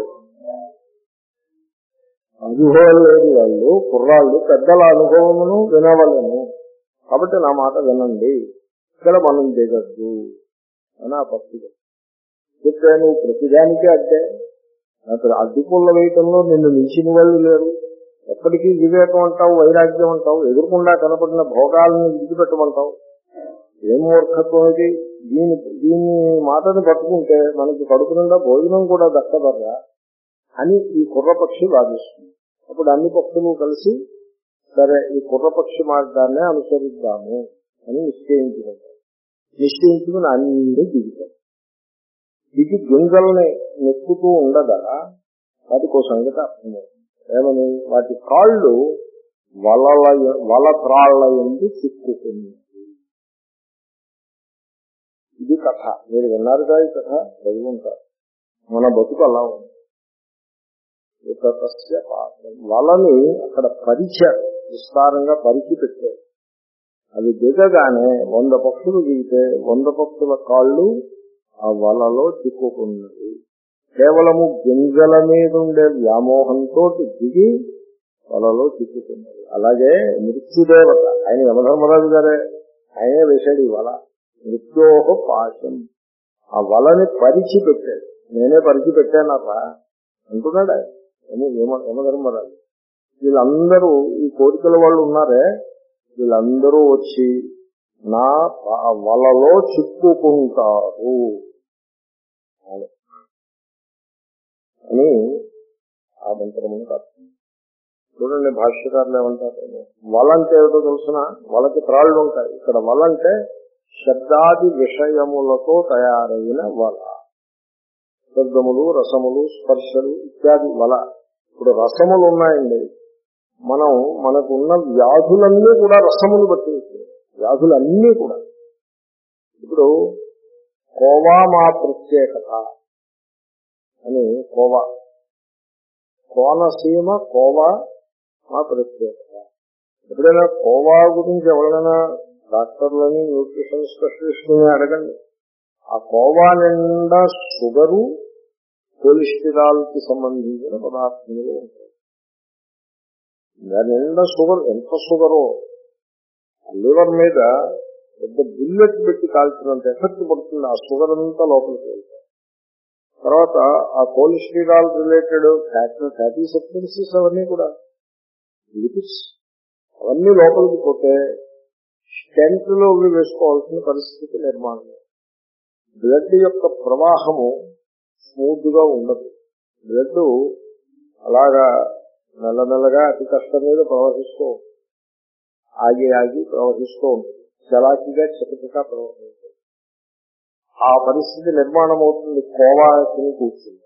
అనుభవం లేని వాళ్ళు కుర్రాళ్ళు పెద్దల అనుభవమును వినవలేను, కాబట్టి నా మాట వినండి, ఇక్కడ మనం దిగద్దు అని ఆ పక్షి చెప్తే, నువ్వు ప్రతిదానికే అడ్డే, అసలు అడ్డుపుల్ల వేయటంలో నిన్ను మించిన వాళ్ళు లేరు. ఎప్పటికీ వివేకం అంటావు, వైరాగ్యం అంటావు, ఎదురుకుండా కనపడిన భోగాలను విడిచిపెట్టమంటావు. ఏం మూర్ఖత్వం ఇది? దీని దీని మాటను పట్టుకుంటే మనకి కడుపు నిండా భోజనం కూడా దక్కదర్రా అని ఈ కుర్రపక్షి వాదిస్తుంది. అప్పుడు అన్ని పక్షులు కలిసి సరే ఈ కుర్రపక్షి మార్గాన్నే అనుసరిద్దాము అని నిశ్చయించుకుంటారు. నిశ్చయించుకుని అన్ని దిగుతారు. దిగి గింజల్ని నెక్కుతూ ఉండగా వాటికో సంగతి అర్థమవుతుంది. ఏమని? వాటి కాళ్ళు వలల వల త్రాళ్ల ఎందు చిక్కుతుంది. ఇది కథ. మీరు విన్నారుగా ఈ కథ, చదువుకుంటారు. మన బతుకు అలా ఉంది. ఇక ఉద్ధతస్య పాత్రం. వలని అక్కడ పరిచారు, విస్తారంగా పరిచి పెట్టారు. అది దిగగానే వంద పక్షులు దిగితే వంద పక్షుల కాళ్ళు ఆ వలలో చిక్కుకున్నది. కేవలము గింజల మీద ఉండే వ్యామోహంతో దిగి వలలో చిక్కుకున్నది. అలాగే మృత్యుదేవత, ఆయన యమధర్మరాజు గారే, ఆయనే వేశాడు ఈ వల. మృత్యోహ పాశం, ఆ వలని పరిచి పెట్టాడు. నేనే పరిచి పెట్టానరా అంటున్నాడు ఆయన యమధర్మరాజు. వీళ్ళందరూ ఈ కోరికల వాళ్ళు ఉన్నారే, వీళ్ళందరూ వచ్చి నా వలలో చిక్కుకుంటారు అని ఆ మంత్రమును అర్థం. చూడండి భాష్యకారులు ఏమంటారు, వల అంటే ఏమిటో తెలుసిన, వలకి త్రాళ్ళు ఉంటాయి. ఇక్కడ వల అంటే శబ్దాది విషయములతో తయారైన వల. శబ్దములు, రసములు, స్పర్శలు ఇత్యాది వల. ఇప్పుడు రసములు ఉన్నాయండి, మనం మనకున్న వ్యాధులన్నీ కూడా రసములు బట్టి వచ్చినాయి. వ్యాధులన్నీ కూడా ఇప్పుడు కోవా మా ప్రత్యేకత అని, కోవా కోనసీమ కోవా మా ప్రత్యేకత. ఎప్పుడైనా కోవా గురించి ఎవరైనా డాక్టర్లని న్యూట్రిషన్ స్పెషలిస్టులని అడగండి, ఆ కోవా నిండా షుగరు, కొలెస్ట్రాల్ కి సంబంధించిన పదార్థములు ఉంటాయి. దాని నిండా షుగర్, ఎంత షుగరో లివర్ మీద పెద్ద బుల్లెట్ పెట్టి కాల్చినంత ఎఫెక్ట్ పడుతుంది. ఆ షుగర్ అంతా లోపలికి వెళ్తాయి. తర్వాత ఆ కొలెస్ట్రాల్ రిలేటెడ్ ఫ్యాటీ సబ్స్టెన్సెస్ అవన్నీ కూడా లిపిడ్స్ అవన్నీ లోపలికి పోతే స్టెంట్ లో వేసుకోవాల్సిన పరిస్థితి నిర్మాణం. బ్లడ్ యొక్క ప్రవాహము స్మూత్ గా ఉండదు. బ్లడ్ అలాగా నెలనెలగా అతి కష్టం మీద ప్రవహిస్తూ ఆగి ఆగి ప్రవహిస్తూ ఉంటుంది. చలాకీగా చకచకా ప్రవహిస్తుంది. ఆ పరిస్థితి నిర్మాణం అవుతుంది. కోవా తిని కూర్చుంది.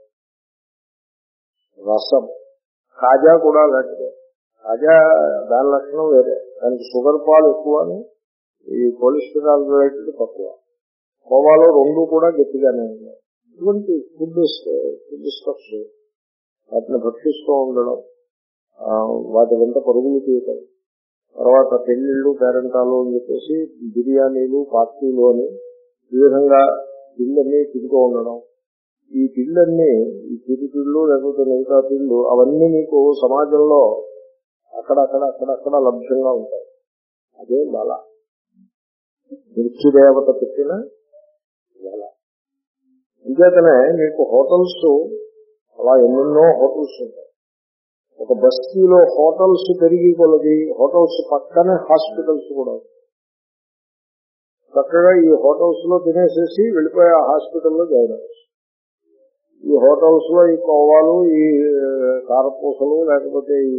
రసం, కాజా కూడా అలాంటిదే. కాజా దాని లక్షణం వేరే, దానికి షుగర్ పాలు ఎక్కువ, ఈ కొలెస్ట్రాల్ రిలేటెడ్ తక్కువ. కోవాలో రెండు కూడా గట్టిగానే ఉన్నాయి. ఇటువంటి ఫుడ్ ఫుడ్ స్టఫ్స్ వాటిని భక్షిస్తూ ఉండడం, వాటి వెంట పరుగులు తీయటం, తర్వాత పెళ్లిళ్ళు పేరెంటాలు అని చెప్పేసి బిర్యానీలు పార్టీలు అని ఈ విధంగా పిల్లల్ని తిరుగుతూ ఉండడం. ఈ పిల్లల్ని, ఈ చిరుతిళ్ళు లేకపోతే మిగతా పిల్లు అవన్నీ మీకు సమాజంలో అక్కడక్కడ అక్కడక్కడ లభ్యంగా ఉంటాయి. అదే వల, మృత్యుదేవత పెట్టిన వల. ఇంకేతనే మీకు హోటల్స్ అలా ఎన్నెన్నో హోటల్స్ ఉంటాయి. ఒక బస్తీలో హోటల్స్ పెరిగి కొలది హోటల్స్ పక్కనే హాస్పిటల్స్ కూడా ఉంటాయి. చక్కగా ఈ హోటల్స్ లో తినేసేసి వెళ్ళిపోయి ఆ హాస్పిటల్లో జాయిన్ అవ్వచ్చు. ఈ హోటల్స్ లో ఈ కోవాలు, ఈ కారపూసలు లేకపోతే ఈ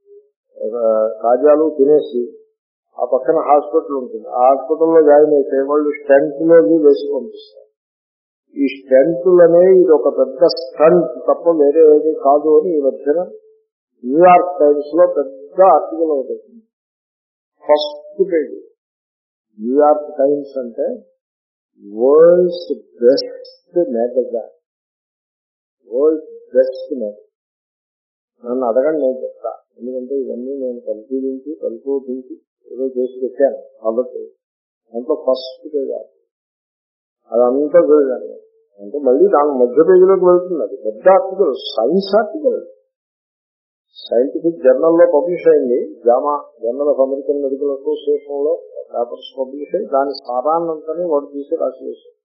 కాజాలు తినేసి ఆ పక్కన హాస్పిటల్ ఉంటుంది. ఆ హాస్పిటల్లో జాయిన్ అయితే వాళ్ళు స్టెంట్లో వేసి పంపిస్తారు. ఈ స్టెంట్లనే ఇది ఒక పెద్ద స్టంట్ తప్ప వేరే ఏది కాదు అని ఈ మధ్యన న్యూయార్క్ టైమ్స్ లో పెద్ద ఆర్టికల్ అవుతుంది. First page. న్యూయార్క్ టైమ్స్ అంటే world's best magazine, world best magazine. నన్ను అడగండి, నేను చెప్తా. ఎందుకంటే ఇవన్నీ నేను పరిశీలించి పరిశోధించి ఏదో చేసి పెట్టాను కాబట్టి దాంట్లో ఫస్ట్ పేజ్ అదంతా చదివాను. అంటే మళ్ళీ దాని మధ్య పేజీలోకి వెళ్తుంది. అది పెద్ద ఆర్టికల్, సైన్స్ ఆర్టికల్, సైంటిఫిక్ జర్నల్లో పబ్లిష్ అయింది. JAMA journal of American Medical Association లో పేపర్స్ పబ్లిష్ అయ్యి దాని సారాన్నంతని వాడు తీసి రాసి వేశారు.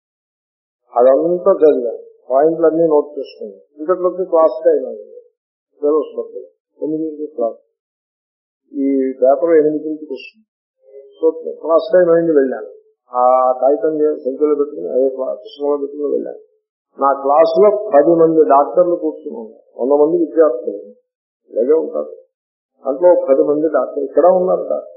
అదంతా చదివాను, పాయింట్లన్నీ నోట్ చేసుకున్నాను. ఇంతట్లోకి క్లాస్ అయినాను, తెలుస్తుంది ఎనిమిది క్లాస్. ఈ పేపర్ ఎనిమిదింటికి వస్తుంది. సో క్లాస్ టైం అయింది, వెళ్ళాను. ఆ కాగితం సంఖ్యలో పెట్టుకుని అదే పుస్తకంలో పెట్టుకుని వెళ్ళాను. నా క్లాసులో పది మంది డాక్టర్లు కూర్చుని ఉన్నారు. వంద మంది విద్యార్థులు ఇలాగే ఉంటారు. దాంట్లో పది మంది డాక్టర్లు ఇక్కడ ఉన్నారు. డాక్టర్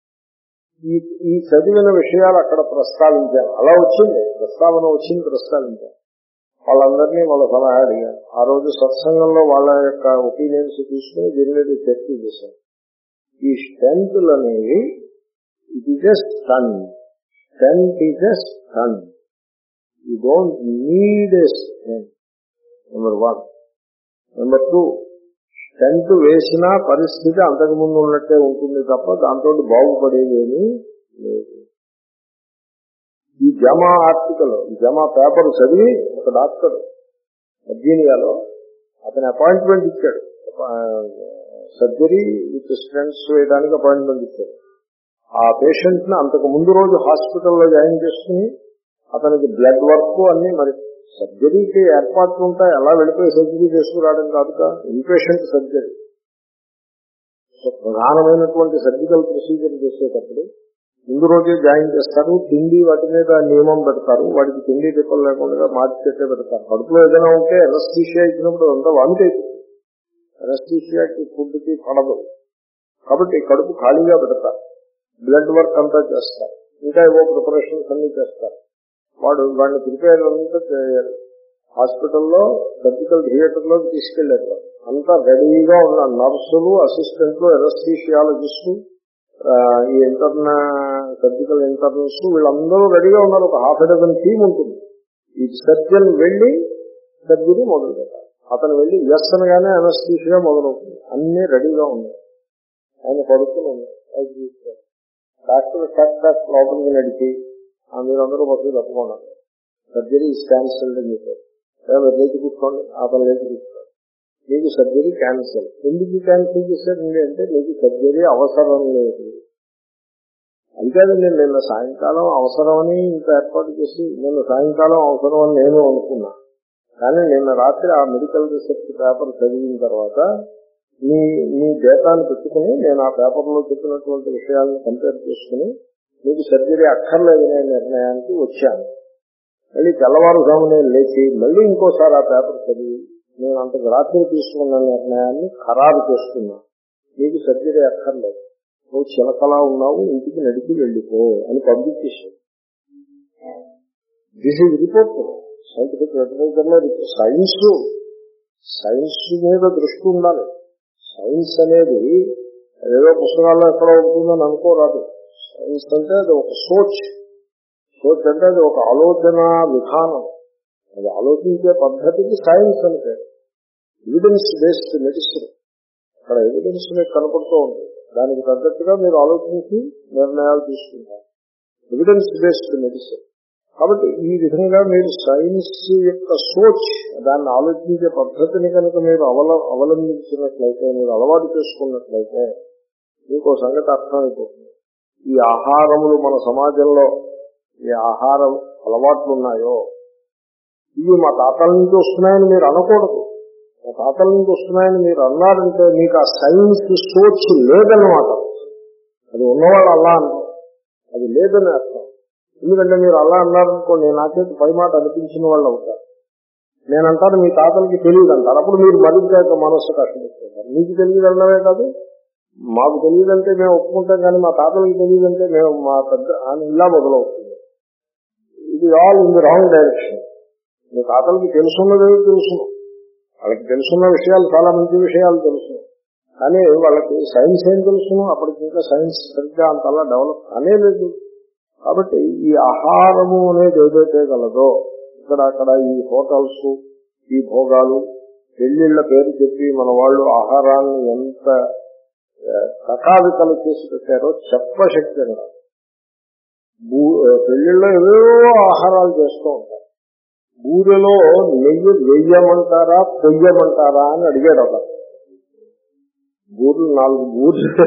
ఈ ఈ చదివిన విషయాలు అక్కడ ప్రస్తావించారు. అలా వచ్చింది, ప్రస్తావన వచ్చింది, ప్రస్తావించారు. వాళ్ళందరినీ వాళ్ళ సలహా అడిగారు. ఆ రోజు సత్సంగంలో వాళ్ళ యొక్క ఒపీనియన్స్ తీసుకుని దీని మీద చర్చ చేశారు. ఈ స్టెంట్లు అనేవి it is a stunt. Stent is a stunt. You don't need a stent. Number one. Number two, tent వేసిన పరిస్థితి అంతకుముందు ఉన్నట్టే ఉంటుంది తప్ప దాంతో బాగుపడేది ఏమీ లేదు. ఈ జమా ఆర్టికల్ ఈ జమా పేపర్ చదివి ఒక డాక్టర్ వర్జీనియాలో అతని అపాయింట్మెంట్ ఇచ్చాడు. సర్జరీ విత్ స్టెంట్స్ వేయడానికి అపాయింట్మెంట్ ఇచ్చాడు. ఆ పేషెంట్ ని అంతకు ముందు రోజు హాస్పిటల్లో జాయిన్ చేసుకుని అతనికి బ్లడ్ వర్క్ అన్ని, మరి సర్జరీకి ఏర్పాట్లు ఉంటాయి, అలా వెళ్ళిపోయి సర్జరీ చేసుకురావడం కాదుగా, ఇన్పేషెంట్ సర్జరీ. సో ప్రధానమైనటువంటి సర్జికల్ ప్రొసీజర్ చేసేటప్పుడు ముందు రోజే జాయిన్ చేస్తారు. తిండి వాటి మీద నియమం పెడతారు. వాడికి తిండి తిప్పలు లేకుండా మార్చిపెట్టే పెడతారు. కడుపులో ఏదైనా ఉంటే ఎనస్థీషియా ఇచ్చినప్పుడు అంతా వామిట్ అయిపోతుంది. ఎనస్థీషియాకి ఫుడ్కి పడదు కాబట్టి కడుపు ఖాళీగా పెడతారు. బ్లడ్ వర్క్ అంతా చేస్తారు. ఇంకా ఏవో ప్రిపరేషన్స్ అన్ని చేస్తారు. వాడు వాడిని ప్రిపేర్ అంతా చేయాలి. హాస్పిటల్లో సర్జికల్ థియేటర్లో తీసుకెళ్లారు. అంతా రెడీగా ఉన్న నర్సులు, అసిస్టెంట్లు, ఎనస్థీషియాలజిస్టు, ఈ ఇంటర్నా సర్జికల్ ఇంటర్నల్స్ వీళ్ళందరూ రెడీగా ఉన్నారు. ఒక హాఫ్ డజన్ టీమ్ ఉంటుంది. ఈ సర్జన్ వెళ్లి సర్జరీ మొదలు పెట్టాలి. అతను వెళ్లి ఎస్ అనగానే ఎనస్థీషియా మొదలవుతుంది. అన్ని రెడీగా ఉన్నాయి. ఆయన పడుకుని ఉన్నారు. డాక్టర్ టక్ టక్ లోపలికి నడిచి మీరందరూ బస్సు తప్పకున్నారు, సర్జరీ క్యాన్సిల్డ్ అని చెప్పారు. లేచి కూర్చోండి. అతను లేచి కూర్చోండి. మీకు సర్జరీ క్యాన్సిల్. ఎందుకు క్యాన్సిల్ చేశారండి అంటే మీకు సర్జరీ అవసరం లేదు. అంతేకాదు, నేను నిన్న సాయంకాలం అవసరమని ఇంత ఏర్పాటు చేసి నిన్న సాయంకాలం అవసరం అని నేను అనుకున్నా. కానీ నిన్న రాత్రి ఆ మెడికల్ రీసెర్చ్ పేపర్ చదివిన తర్వాత మీ మీ డేటాను పెట్టుకుని నేను ఆ పేపర్లో చెప్పినటువంటి విషయాలను కంపేర్ చేసుకుని మీకు సర్జరీ అక్కర్లేదనే నిర్ణయానికి వచ్చాను. మళ్ళీ తెల్లవారుజామునే లేచి మళ్ళీ ఇంకోసారి ఆ పేపర్ చదివి నేను అంతకు రాత్రి తీసుకున్న నిర్ణయాన్ని ఖరారు చేసుకున్నా. మీకు సర్జరీ అక్కర్లేదు, నువ్వు చిలకలా ఉన్నావు, ఇంటికి నడిచి వెళ్ళిపో అని పంపించేసాడు. This is report. సైంటిఫిక్ లిటరేచర్లో సైన్స్ సైన్స్ మీద దృష్టి ఉండాలి. సైన్స్ అనేది ఏదో పుస్తకాల్లో ఎక్కడో ఉంటుందని అనుకోరాదు. సైన్స్ అంటే అది ఒక సోచ్. సోచ్ అంటే అది ఒక ఆలోచన విధానం. అది ఆలోచించే పద్ధతికి సైన్స్ అంటే ఎవిడెన్స్ బేస్డ్ మెడిసిన్. అక్కడ ఎవిడెన్స్ మీకు కనపడుతూ ఉంటుంది. దానికి తగ్గట్టుగా మీరు ఆలోచించి నిర్ణయాలు తీసుకుంటారు. Evidence based medicine. కాబట్టి ఈ విధంగా మీరు సైన్స్ యొక్క సోచ్, దాన్ని ఆలోచించే పద్ధతిని కనుక మీరు అవల అవలంబించినట్లయితే, మీరు అలవాటు చేసుకున్నట్లయితే మీకు సంగతి అర్థమైపోతుంది. ఈ ఆహారములు మన సమాజంలో ఏ ఆహారం అలవాట్లు ఉన్నాయో ఇవి మా తాతల నుంచి వస్తున్నాయని మీరు అనకూడదు. మా తాతల నుంచి వస్తున్నాయని మీరు అన్నారంటే మీకు ఆ సైన్స్ సోచ్ లేదన్నమాట. అది ఉన్నవాళ్ళు అలా అన్నారు, అది లేదని అర్థం. ఎందుకంటే మీరు అలా అన్నారనుకోండి, నాకైతే పై మాట అనిపించిన వాళ్ళు అవుతారు. నేనంటాను మీ తాతలకి తెలియదు అంటారు. అప్పుడు మీరు మరింత మనస్సు కష్టపెట్టుకుంటారు. మీకు తెలియదు అన్నవే కాదు, మాకు తెలియదంటే మేము ఒప్పుకుంటాం, కానీ మా తాతలకి తెలియదంటే మేము మా పెద్ద అని ఇలా మొదలవుతుంది. ఇది all in the wrong direction. మీ తాతలకి తెలుసున్నదే తెలుసు, వాళ్ళకి తెలుసున్న విషయాలు చాలా మంచి విషయాలు తెలుసు, కానీ వాళ్ళకి సైన్స్ ఏం తెలుసును, అప్పటికి ఇంకా సైన్స్ సరిగ్గా అంతలా డెవలప్ అనేది. కాబట్టి ఈ ఆహారము అనేది ఏదైతే గలదో ఇక్కడ అక్కడ ఈ హోటల్స్, ఈ భోగాలు, పెళ్లిళ్ల పేరు చెప్పి మన వాళ్ళు ఆహారాన్ని ఎంత కథావికలు చేసి పెట్టారో చెప్పశక్తి అన్నారు. పెళ్లిళ్లో ఏవేవో ఆహారాలు చేస్తూ ఉంటారు. బూరెలో నెయ్యి వెయ్యమంటారా పొయ్యమంటారా అని అడిగాడు ఒక బూరెలు. నాలుగు బూరెలు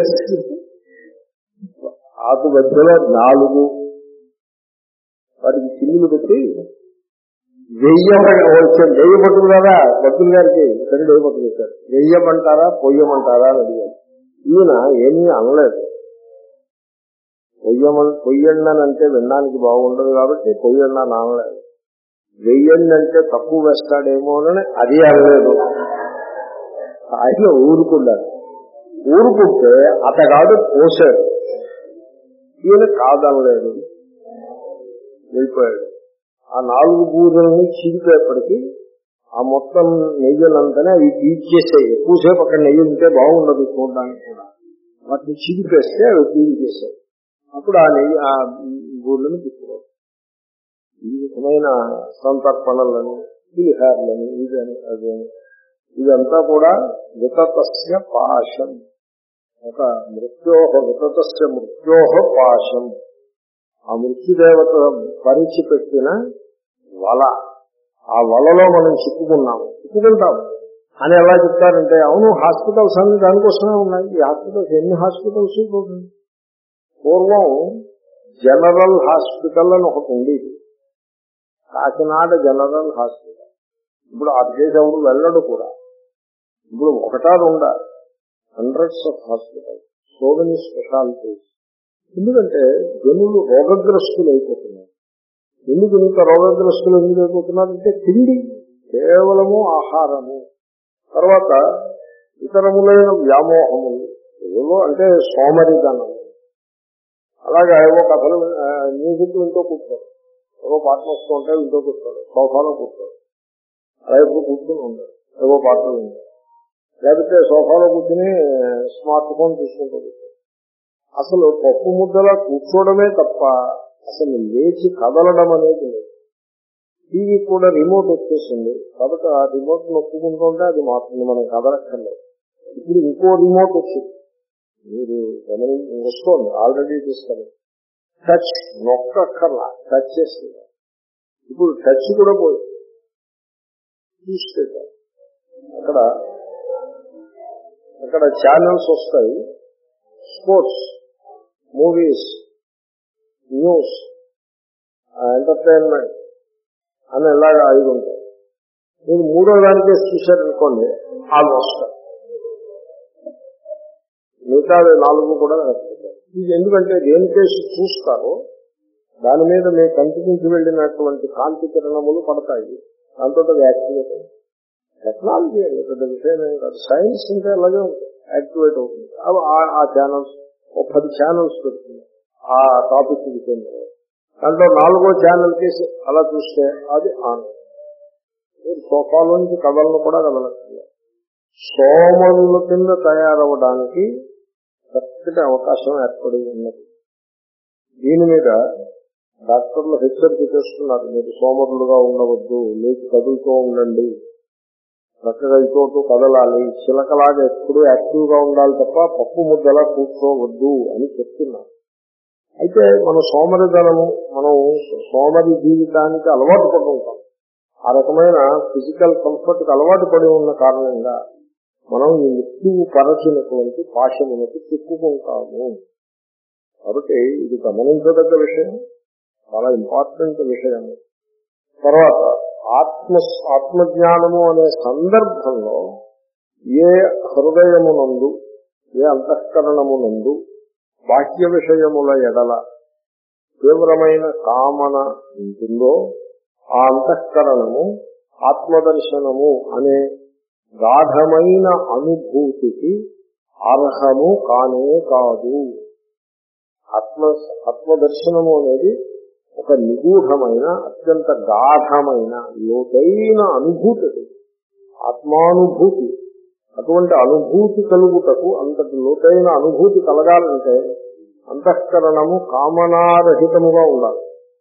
ఆకు మధ్యలో నాలుగు వాటికి చిల్లులు పెట్టి వెయ్యమని వచ్చాను. వెయ్యి పట్టుకు కదా భక్తులు గారికి సరే వెయ్యి పట్టుకు వచ్చారు. వెయ్యమంటారా పొయ్యమంటారా అని అడిగాడు. ఈయన ఏమీ అనలేదు. పొయ్యమని పొయ్యండి అని అంటే వినడానికి బాగుండదు కాబట్టి పొయ్యండి అని అనలేదు. వెయ్యండి అంటే తక్కువ వేస్తాడేమో అని అది అనలేదు. ఆయన ఊరుకున్నాడు. ఊరుకుంటే అతగాడు పోసాడు. ఈయన కాదనలేదు, వెళ్ళిపోయాడు. ఆ నాలుగు బూరెల్ని చీలిపోయేప్పటికీ ఆ మొత్తం నెయ్యలంతనే అవి తీర్చేసాయి. ఎక్కువసేపు అక్కడ నెయ్యి ఉంటే బాగుండదు చూడడానికి కూడా. వాటిని చీలిపేస్తే అవి తీర్చేసాయి. అప్పుడు ఆ నెయ్యి ఆ బూరెలను తిప్పుకోవాలి. ఈ విధమైన సంతర్పణలని, బీహార్లని, ఇదని అదని ఇదంతా కూడా వితతస్య పాశం, ఒక మృత్యోహ వితతస్య మృత్యోహ పాశం, ఆ మృత్యుదేవత పరిచిపెట్టిన వల. ఆ వలలో మనం చిక్కుకున్నాము, చిక్కుకుంటాము అని ఎలా చెప్తారంటే, అవును హాస్పిటల్స్ అన్ని దానికోసమే ఉన్నాయి. ఈ హాస్పిటల్స్ ఎన్ని హాస్పిటల్స్ పోతుంది. పూర్వం జనరల్ హాస్పిటల్ అని ఒకటి ఉండేది, కాకినాడ జనరల్ హాస్పిటల్. ఇప్పుడు ఆ దేశం ఎవరు వెళ్ళడు కూడా. ఇప్పుడు ఒకటా రెండా, hundreds of hospital, so many specialities. ఎందుకంటే జనులు రోగగ్రస్తులు అయిపోతున్నారు. ఎందుకు ఇంత రోగగ్రస్తులు ఎందుకు అయిపోతున్నారంటే తిండి, కేవలము ఆహారము, తర్వాత ఇతరములైన వ్యామోహములు, ఏవో అంటే సోమరిధనము. అలాగా ఏవో కథలు మ్యూజిక్ వింటూ కూర్చోడు, ఏవో పాటలు వస్తూ ఉంటే వింటూ కూర్చోడు, సోఫాలో కూర్చోడు, అలా ఎప్పుడు కూర్చొని ఉండదు, ఏవో పాటలు వింటాడు. లేకపోతే సోఫాలో కూర్చొని స్మార్ట్ ఫోన్ చూసుకుంటూ కూర్చోడు. అసలు పప్పు ముద్దలా కూర్చోవడమే తప్ప అసలు లేచి కదలడం అనేది లేదు. టీవీ కూడా రిమోట్ వచ్చేసింది కాబట్టి ఆ రిమోట్ నొప్పుకుంటుంటే అది మాత్రం మనం కదలక్కర్లేదు. ఇప్పుడు ఇంకో రిమోట్ వచ్చింది, మీరు గమనించి వస్తుంది, ఆల్రెడీ తీసుకొని టచ్ నొక్కక్కర్లా, టచ్ చేస్తుంది. ఇప్పుడు టచ్ కూడా పోయింది. చూస్తే అక్కడ అక్కడ ఛానల్స్ వస్తాయి, స్పోర్ట్స్, మూవీస్, న్యూస్, ఎంటర్టైన్మెంట్ అని ఎలాగా ఐదు ఉంటాయి. మీరు మూడో దానికే చూశారనుకోండి, ఆలు వస్తాయి, మిగతా నాలుగు కూడా నడుపుతారు. ఇది ఎందుకంటే దేనికేసి చూస్తారో దాని మీద మీ కంటి నుంచి వెళ్ళినటువంటి కాంతి కిరణములు పడతాయి, దాంతో అది యాక్టివేట్ అవుతుంది. టెక్నాలజీ అండి, పెద్ద విషయం ఏం కాదు. సైన్స్ అంటే అలాగే ఉంటుంది, యాక్టివేట్ అవుతుంది. ఆ ఛానల్స్ ఓ పది ఛానల్స్ పెడుతుంది ఆ టాపిక్ విషయంలో, దాంట్లో నాలుగో ఛానల్ కేసి అలా చూస్తే అది ఆన్. మీరు సోఫాలోంచి కథలను కూడా కదలట్లేదు. సోమరుల కింద తయారవడానికి చక్కటి అవకాశం ఏర్పడి ఉన్నది. దీని మీద డాక్టర్లు హెచ్చరిక చేస్తున్నారు, మీరు సోమరులుగా ఉండవద్దు, లేచి కదులుతూ ఉండండి, చక్కగా ఇతోటూ కదలాలి, చిలకలాగా ఎప్పుడూ యాక్టివ్ గా ఉండాలి తప్ప పప్పు ముద్దలా కూర్చోవద్దు అని చెప్తున్నారు. అయితే మన సోమరిధనము, మనం సోమరి జీవితానికి అలవాటు పడి ఉంటాం. ఆ రకమైన ఫిజికల్ కంఫర్ట్ కి అలవాటు పడి ఉన్న కారణంగా మనం ఈ మృత్యువు పరచినటువంటి పాశములకు చిక్కుకుంటాము. కాబట్టి ఇది గమనించదగ్గ విషయం, చాలా ఇంపార్టెంట్ విషయం. తర్వాత ఆత్మ ఆత్మజ్ఞానము అనే సందర్భంలో ఏ హృదయమునందు, ఏ అంతఃకరణమునందు బాహ్య విషయముల ఎడల తీవ్రమైన కామన ఉంటుందో ఆ అంతఃకరణము ఆత్మదర్శనము అనే గాఢమైన అనుభూతికి అర్హము కానే కాదు. ఆత్మ ఆత్మదర్శనము అనేది ఒక నిగూఢమైన, అత్యంత గాఢమైన, లోతైన అనుభూతి, ఆత్మానుభూతి. అటువంటి అనుభూతి కలుగుటకు, అంతటి లోతైన అనుభూతి కలగాలంటే అంతఃకరణము కామనారహితముగా ఉండాలి.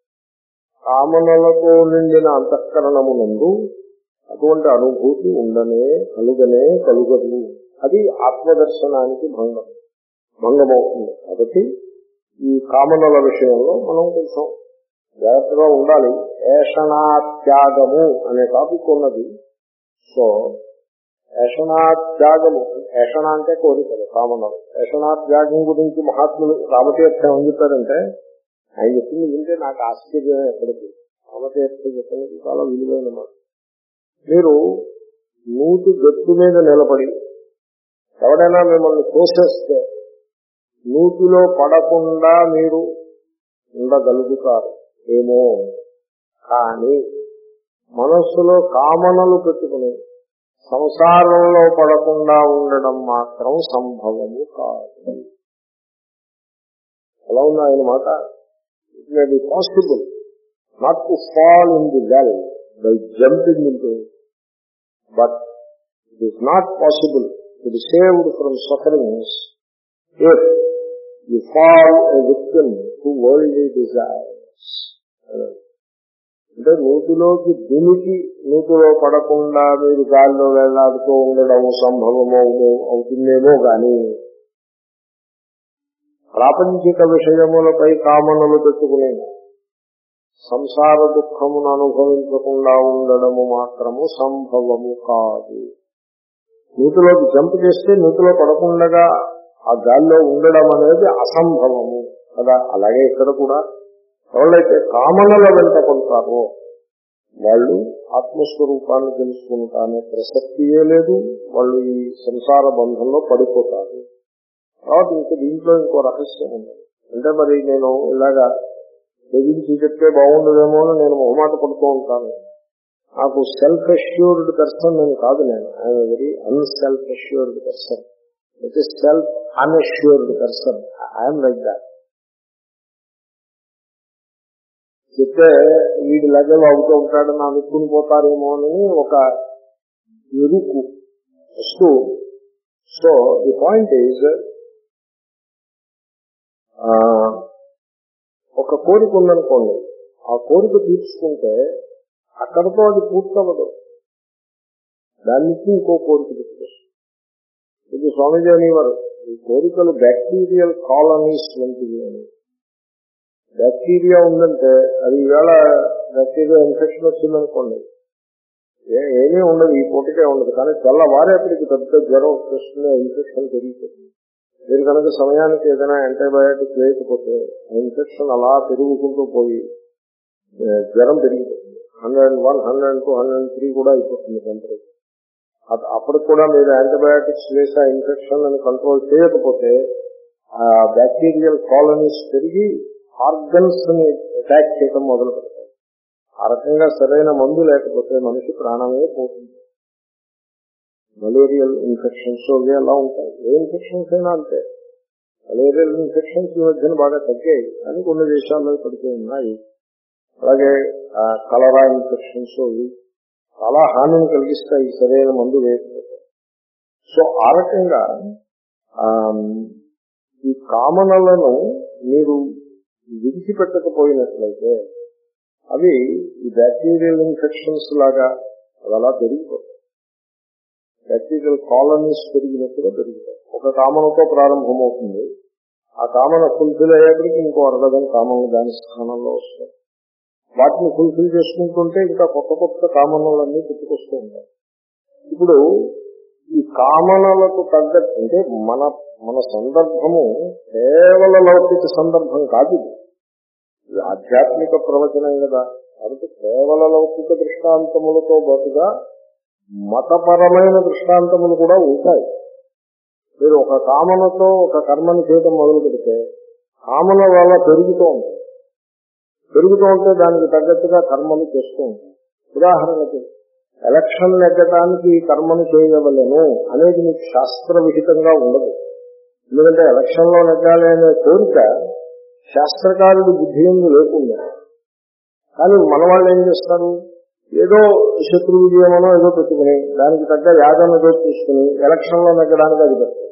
కామనలతో నిండిన అంతఃకరణమునందు అటువంటి అనుభూతి ఉండనే కలుగనే కలుగదు. అది ఆత్మదర్శనానికి భంగం భంగమవుతుంది. కాబట్టి ఈ కామనల విషయంలో మనం కొంచెం జాగ్రత్తగా ఉండాలి. ఏషణాత్యాగము అనే టాపిక్ ఉన్నది. సో ఏషణాత్యాగము, ఏషణ అంటే కోరికలు, కామనలు. ఏషణాత్యాగం గురించి మహాత్ములు రామతీర్థం ఏం చెప్పారంటే, ఆయన చెప్పింది వింటే నాకు ఆశ్చర్యం ఎక్కడికి. రామతీర్థం చెప్పినది చాలా విలువైన మాట. మీరు నూతి గట్టు మీద నిలబడి ఎవడైనా మిమ్మల్ని తోసేస్తే నూతిలో పడకుండా మీరు ఉండగలుగుతారు ఏమో, కానీ మనస్సులో కామనలు పెట్టుకుని సంసారంలో పడకుండా ఉండడం మాత్రం సంభవము కాదు. ఎలా ఉంది ఆయన మాట? It may be possible not to fall in the well by jumping into it, but it is not possible to be saved from sufferings if you fall a victim to worldly desires. అంటే నూతిలోకి దునికి నూతిలో పడకుండా మీరు గాలిలో వెళ్లాడుతూ ఉండడం సంభవమో అవుతుందేమో గాని ప్రాపంచిక విషయములపై కామనలు పెట్టుకుని సంసార దుఃఖమును అనుభవించకుండా ఉండడము మాత్రము సంభవము కాదు. నూతిలోకి జంప్ చేస్తే నూతిలో పడకుండా ఆ గాల్లో ఉండడం అనేది అసంభవము కదా. అలాగే ఇక్కడ కూడా ఎవరైతే కామనల వెంట పడతారో వాళ్ళు ఆత్మస్వరూపాన్ని తెలుసుకుంటానే ప్రసక్తియే లేదు, వాళ్ళు ఈ సంసార బంధంలో పడిపోతారు. తర్వాత ఇంక దీంట్లో ఇంకో రహస్యం ఉంది. అంటే మరి నేను ఇలాగా తెగించి చెప్తే బాగుండదేమో అని నేను మొహమాట పడుతూ ఉంటాను. నాకు సెల్ఫ్ అష్యూర్డ్ పర్సన్ నేను కాదు, నేను I'm very un self assured person. It is self unassured person. I'm like that. చెప్తే వీడి లెవెల్ అవుతూ ఉంటాడని అనుకుని పోతారేమో అని ఒక ఎరుకు వస్తూ. సో ది పాయింట్ ఈజ్, ఒక కోరిక ఉందనుకోండి, ఆ కోరిక తీర్చుకుంటే అక్కడితో అది పూర్తవదు, దానికి ఇంకో కోరిక తీసుకొస్తుంది. ఇది స్వామిజీ అనేవారు, ఈ కోరికలు బ్యాక్టీరియల్ కాలనీస్ వంటివి అని. బ్యాక్టీరియా ఉందంటే అది ఈవేళ బ్యాక్టీరియా ఇన్ఫెక్షన్ వచ్చిందనుకోండి, ఏమీ ఉండదు, ఈ పూటకే ఉండదు. కానీ తెల్లవారేపటికి పెద్ద జ్వరం వచ్చేస్తుంది, ఇన్ఫెక్షన్ పెరిగిపోతుంది. మీరు కనుక సమయానికి ఏదైనా యాంటీబయాటిక్ వేయకపోతే ఇన్ఫెక్షన్ అలా పెరుగుకుంటూ పోయి జ్వరం పెరిగిపోతుంది. Hundred one hundred two hundred three కూడా అయిపోతుంది టెంపరేచర్. అప్పటికి కూడా మీరు యాంటీబయాటిక్స్ వేసి ఆ ఇన్ఫెక్షన్ అని కంట్రోల్ చేయకపోతే ఆ బ్యాక్టీరియల్ కాలనీస్ పెరిగి ఆర్గన్స్ ని అటాక్ చేయడం మొదలు పెడతాయి. ఆ రకంగా సరైన మందు లేకపోతే మనిషి ప్రాణమే పోతుంది. మలేరియల్ ఇన్ఫెక్షన్స్ అవి అలా ఉంటాయి. ఏ ఇన్ఫెక్షన్స్ అయినా అంతే. మలేరియల్ ఇన్ఫెక్షన్స్ ఈ మధ్యన బాగా తగ్గాయి, కానీ కొన్ని దేశాల్లో పడుతూ ఉన్నాయి. అలాగే కలరా ఇన్ఫెక్షన్స్ అవి చాలా హానిని కలిగిస్తాయి సరైన మందు లేకపోతే. సో ఆ రకంగా ఈ కామనలను మీరు విడిచిపెట్టకపోయినట్లయితే అవి ఈ బ్యాక్టీరియల్ ఇన్ఫెక్షన్స్ లాగా అవి అలా పెరిగిపోతాయి. బ్యాక్టీరియల్ కాలనీస్ పెరిగినట్టుగా పెరుగుతాయి. ఒక కామనతో ప్రారంభమవుతుంది, ఆ కామన ఫుల్ఫిల్ అయ్యేప్పటికి ఇంకో అరడదని కామనలు దాని స్థానంలో వస్తాయి. వాటిని ఫుల్ఫిల్ చేసుకుంటుంటే ఇంకా కొత్త కొత్త కామనలన్నీ పుట్టుకొస్తూ ఉంటాయి. ఇప్పుడు ఈ కామనలకు తగ్గట్టు అంటే మన మన సందర్భము కేవల లౌకిక సందర్భం కాదు, ఇది ఆధ్యాత్మిక ప్రవచనం కదా. కాబట్టి కేవల లౌకిక దృష్టాంతములతో పాటుగా మతపరమైన దృష్టాంతములు కూడా ఉంటాయి. మీరు ఒక కామనతో ఒక కర్మని చేయడం మొదలు పెడితే కామన వల్ల పెరుగుతూ ఉంటాయి. పెరుగుతూ ఉంటే దానికి తగ్గట్టుగా కర్మలు చేస్తూ ఉంటాయి. ఉదాహరణకి ఎలక్షన్ నెగ్గడానికి ఈ కర్మను చేయవలను అనేది మీకు శాస్త్ర విహితంగా ఉండదు. ఎందుకంటే ఎలక్షన్ లో నెగ్గాలి అనే కోరిక శాస్త్రకారుడి బుద్ధి ఎందు లేకుండా. కానీ మన వాళ్ళు ఏం చేస్తారు, ఏదో శత్రు విజయమనో ఏదో పెట్టుకుని దానికి తగ్గ యాగం ఏదో తీసుకుని ఎలక్షన్ లో నెగ్గడానికి అది పెడతారు.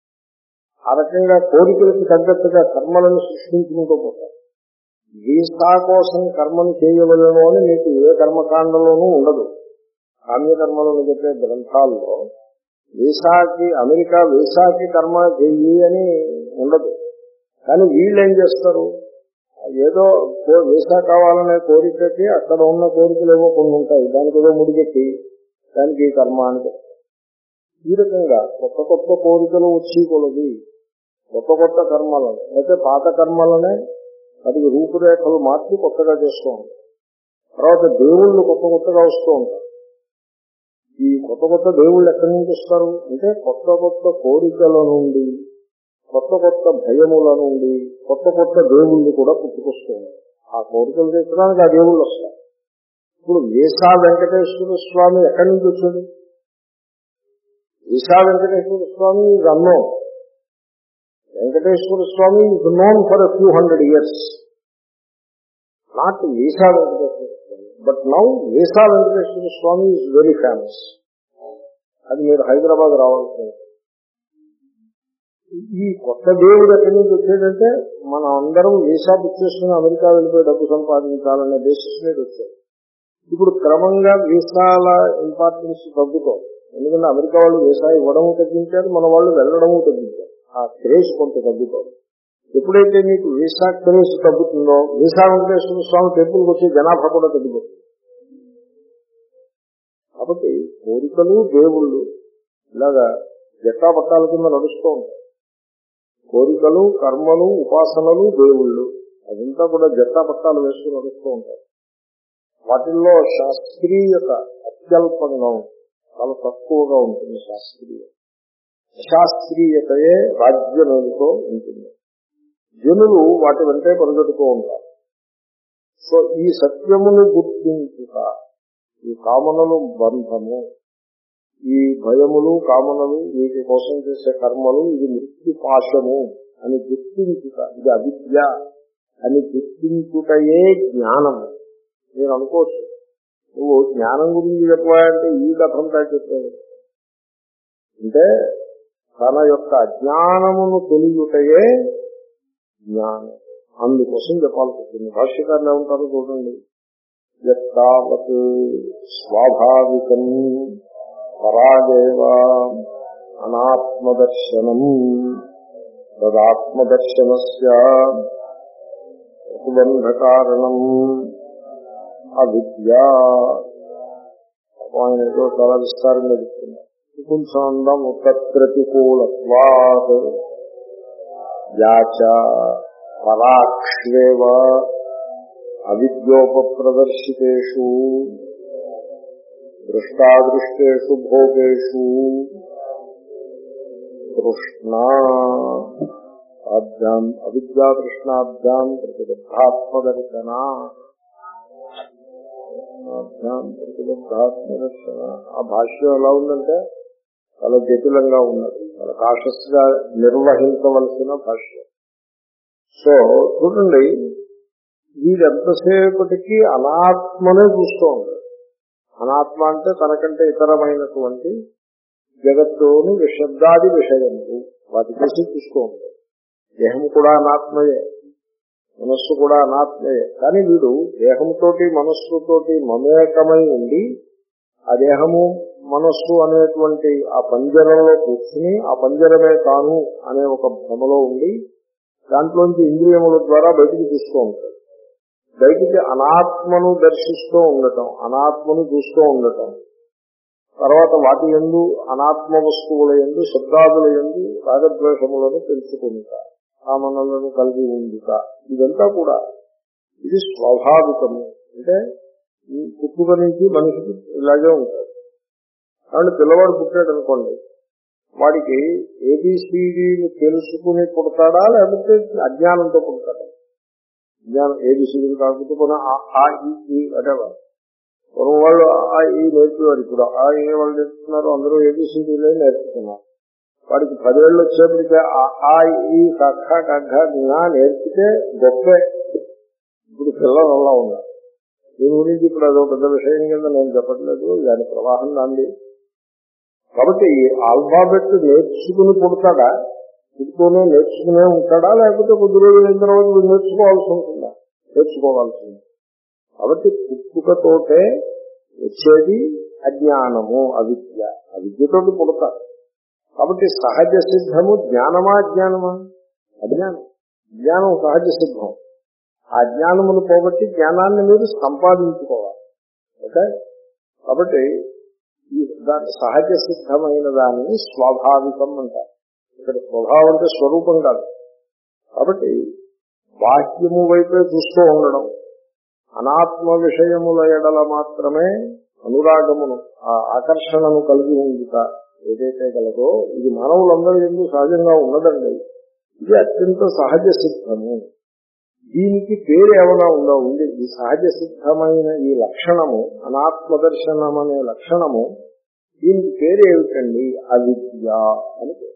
ఆ రకంగా కోరికలకు తగ్గట్టుగా కర్మలను సృష్టించుకుంటూ పోతారు. వీసా కోసం కర్మను చేయవలను అని మీకు ఏ కర్మకాండలోనూ ఉండదు. కామ్యకర్మలను చెప్పే గ్రంథాల్లో వీసాకి అమెరికా వీసాకి కర్మ చెయ్యి అని ఉండదు. కానీ వీళ్ళు ఏం చేస్తారు, ఏదో వీసా కావాలనే కోరికకి అక్కడ ఉన్న కోరికలు ఏవో కొన్ని ఉంటాయి, దానికి ఏదో ముడిపెట్టి దానికి ఈ కర్మ అని. ఈ రకంగా కొత్త కొత్త కోరికలు వచ్చి కొలది కొత్త కొత్త కర్మలను అయితే పాత కర్మలనే వాటికి రూపురేఖలు మార్చి కొత్తగా చేస్తూ ఉంటాయి. తర్వాత దేవుళ్ళు కొత్త కొత్తగా వస్తూ ఉంటారు. ఈ కొత్త కొత్త దేవుళ్ళు ఎక్కడి నుంచి వస్తారు అంటే కొత్త కొత్త కోరికల నుండి, కొత్త కొత్త భయముల నుండి కొత్త కొత్త దేవుళ్ళు కూడా పుట్టుకొస్తూ ఉంటారు. ఆ కోరికలు తీర్చడానికి ఆ దేవుళ్ళు వస్తారు. ఇప్పుడు వీసా వెంకటేశ్వర స్వామి ఎక్కడి నుంచి వచ్చాడు? Visa Venkateshwara Swami is unknown. Venkateshwara Swami is known for a few hundred years, not visa Venkateshwara Swami. But now visa Venkateshwara Swami is very famous. అది మీరు హైదరాబాద్ రావాల్సింది. ఈ కొత్త దేవుడు ఎక్కడి నుంచి వచ్చేటంటే మనం అందరం వీసా బుక్ చేసుకుని అమెరికా వెళ్ళిపోయి డబ్బు సంపాదించాలనే బేసిస్ మీద వచ్చాడు. ఇప్పుడు క్రమంగా వీసాల ఇంపార్టెన్స్ తగ్గుతోంది. ఎందుకంటే అమెరికా వాళ్ళు వీసా ఇవ్వడము తగ్గించారు, మన వాళ్ళు వెళ్ళడము తగ్గించారు. ఆ క్రేజ్ కొంత తగ్గుతోంది. ఎప్పుడైతే మీకు వీసా క్రేజ్ తగ్గుతుందో వీసా వెంకటేశ్వర స్వామి టెంపుల్కి వచ్చే జనాభా కూడా తగ్గిపోతుంది. కాబట్టి కోరికలు దేవుళ్ళు ఇలాగా జట్టా పట్టాల కింద నడుస్తూ ఉంటాయి. కోరికలు, కర్మలు, ఉపాసనలు, దేవుళ్ళు అదంతా కూడా జట్టా పట్టాలు వేస్తూ నడుస్తూ ఉంటాయి. వాటిల్లో శాస్త్రీయత అత్యల్పంగా ఉంటుంది, చాలా తక్కువగా ఉంటుంది. శాస్త్రీయ అశాస్త్రీయతయే రాజ్యమేమితో ఉంటుంది. జనులు వాటి వెంటే పరిగెడుతూ ఉంటారు. సో ఈ సత్యమును గుర్తించుట, ఈ కామనలు బంధము, ఈ భయములు కామనలు, వీటి కోసం చేసే కర్మలు ఇది మృత్యు పాశము అని గుర్తించుట, ఇది అవిద్య అని గుర్తించుటయే జ్ఞానము. నేను అనుకోవచ్చు, నువ్వు జ్ఞానం గురించి చెప్పాలంటే ఈ కథంతా చెప్పాను అంటే తన యొక్క అజ్ఞానమును తెలియటయే జ్ఞానం. అందుకోసం చెప్పాల్సి వస్తుంది. భాష్యకారులు ఏమంటారు చూడండి. యత్తావత్ స్వాభావికం పరాగేవ అనాత్మదర్శనం తదాత్మదర్శనస్య ప్రతిబంధకారణం అవిద్య. ఆయన ఏదో చాలా విస్తారంగా చెప్తున్నారు. పుంసాండం తత్ప్రతికూలత్వాత్ యాచ పరాక్ష్వేవ అవిద్యోపప్రదర్శితేషు దృష్టాదృష్టేషు భోగేషు తృష్ణా అభ్యాం అవిద్యాతృష్ణాభ్యాం ప్రతిబద్ధాత్మదర్శన అభ్యాం ప్రతిబద్ధాత్మదర్శన. ఆ భాష్యం ఎలా ఉందంటే చాలా జటిలంగా ఉన్నది, చాలా కాషస్ గా నిర్వహించవలసిన భాష్యం. సో చూడండి, వీడెంతసేపటికి అనాత్మనే చూస్తూ ఉంటాడు. అనాత్మ అంటే తనకంటే ఇతరమైనటువంటి జగత్తుని శబ్దాది విషయములు వాటి చేసి చూస్తూ ఉంటాడు. దేహం కూడా అనాత్మయే, మనస్సు కూడా అనాత్మయే. కానీ వీడు దేహంతోటి మనస్సుతోటి మమేకమై ఉండి ఆ దేహము మనస్సు అనేటువంటి ఆ పంజరంలో కూర్చుని ఆ పంజరమే తాను అనే ఒక భ్రమలో ఉండి దాంట్లోంచి ఇంద్రియముల ద్వారా బయటికి చూస్తూ ఉంటాడు. బయటికి అనాత్మను దర్శిస్తూ ఉండటం, అనాత్మను చూస్తూ ఉండటం, తర్వాత వాటి యందు అనాత్మ వస్తువుల యందు శబ్దాదుల యందు రాగద్వేషములను తెలుసుకుంటా, కామనలను కలిగి ఉండుట, ఇదంతా కూడా ఇది స్వాభావికము. అంటే ఈ పుట్టుక నుంచి మనిషికి ఇలాగే ఉంటాడు. కాబట్టి పిల్లవాడు పుట్టాడు అనుకోండి, వాడికి ఏబిసిడీని తెలుసుకుని పుడతాడా లేకపోతే అజ్ఞానంతో పుడతాడా? జ్ఞానం ఏబిసిడీలు కాకపోతే మన ఆ ఈ అదేవా పూర్వం వాళ్ళు ఆ ఈ నేర్చుకున్నారు. ఇప్పుడు ఆ ఏ వాళ్ళు నేర్చుకున్నారు, అందరూ ఏబిసిడీలే నేర్చుకున్నారు. వాడికి పదేళ్ళు వచ్చేప్పటికే ఆ ఈ కక్క కగ్గ జ్ఞా నేర్పితే గొప్పే. ఇప్పుడు పిల్లలు అలా ఉన్నారు. దీని గురించి ఇప్పుడు అదో పెద్ద విషయం కింద నేను చెప్పట్లేదు, దాని ప్రవాహం దాన్ని. కాబట్టి ఈ ఆల్ఫాబెట్ నేర్చుకుని పుడతాడా, పుట్టుతూనే నేర్చుకునే ఉంటాడా, లేకపోతే కొద్ది రోజులు అయిన తర్వాత నేర్చుకోవాల్సి ఉంటుందా? నేర్చుకోవాల్సింది. కాబట్టి పుట్టుకతోటే వచ్చేది అజ్ఞానము, అవిద్య. అవిద్యతోటి పుడతారు. కాబట్టి సహజ సిద్ధము జ్ఞానమా అజ్ఞానమా? అజ్ఞానం. జ్ఞానం సహజ సిద్ధం. ఆ జ్ఞానమును పోగొట్టి జ్ఞానాన్ని మీరు సంపాదించుకోవాలి. ఓకే. కాబట్టి ఈ దాని సహజ సిద్ధమైన దానిని స్వాభావికం అంటారు. ఇక్కడ స్వభావం అంటే స్వరూపం కాదు. కాబట్టి బాహ్యము వైపే చూస్తూ ఉండడం, అనాత్మ విషయముల ఎడల మాత్రమే అనురాగమును, ఆ ఆకర్షణను కలిగి ఉండుట ఏదైతే గలదో ఇది మానవులందరూ ఎందుకు సహజంగా ఉన్నదండి. ఇది అత్యంత సహజ సిద్ధము. దీనికి పేరు ఏమైనా ఉందా? ఉంది. ఈ సహజ సిద్ధమైన ఈ లక్షణము, అనాత్మ దర్శనం అనే లక్షణము, దీనికి పేరు ఏమిటండి? అవిద్య అని పేరు.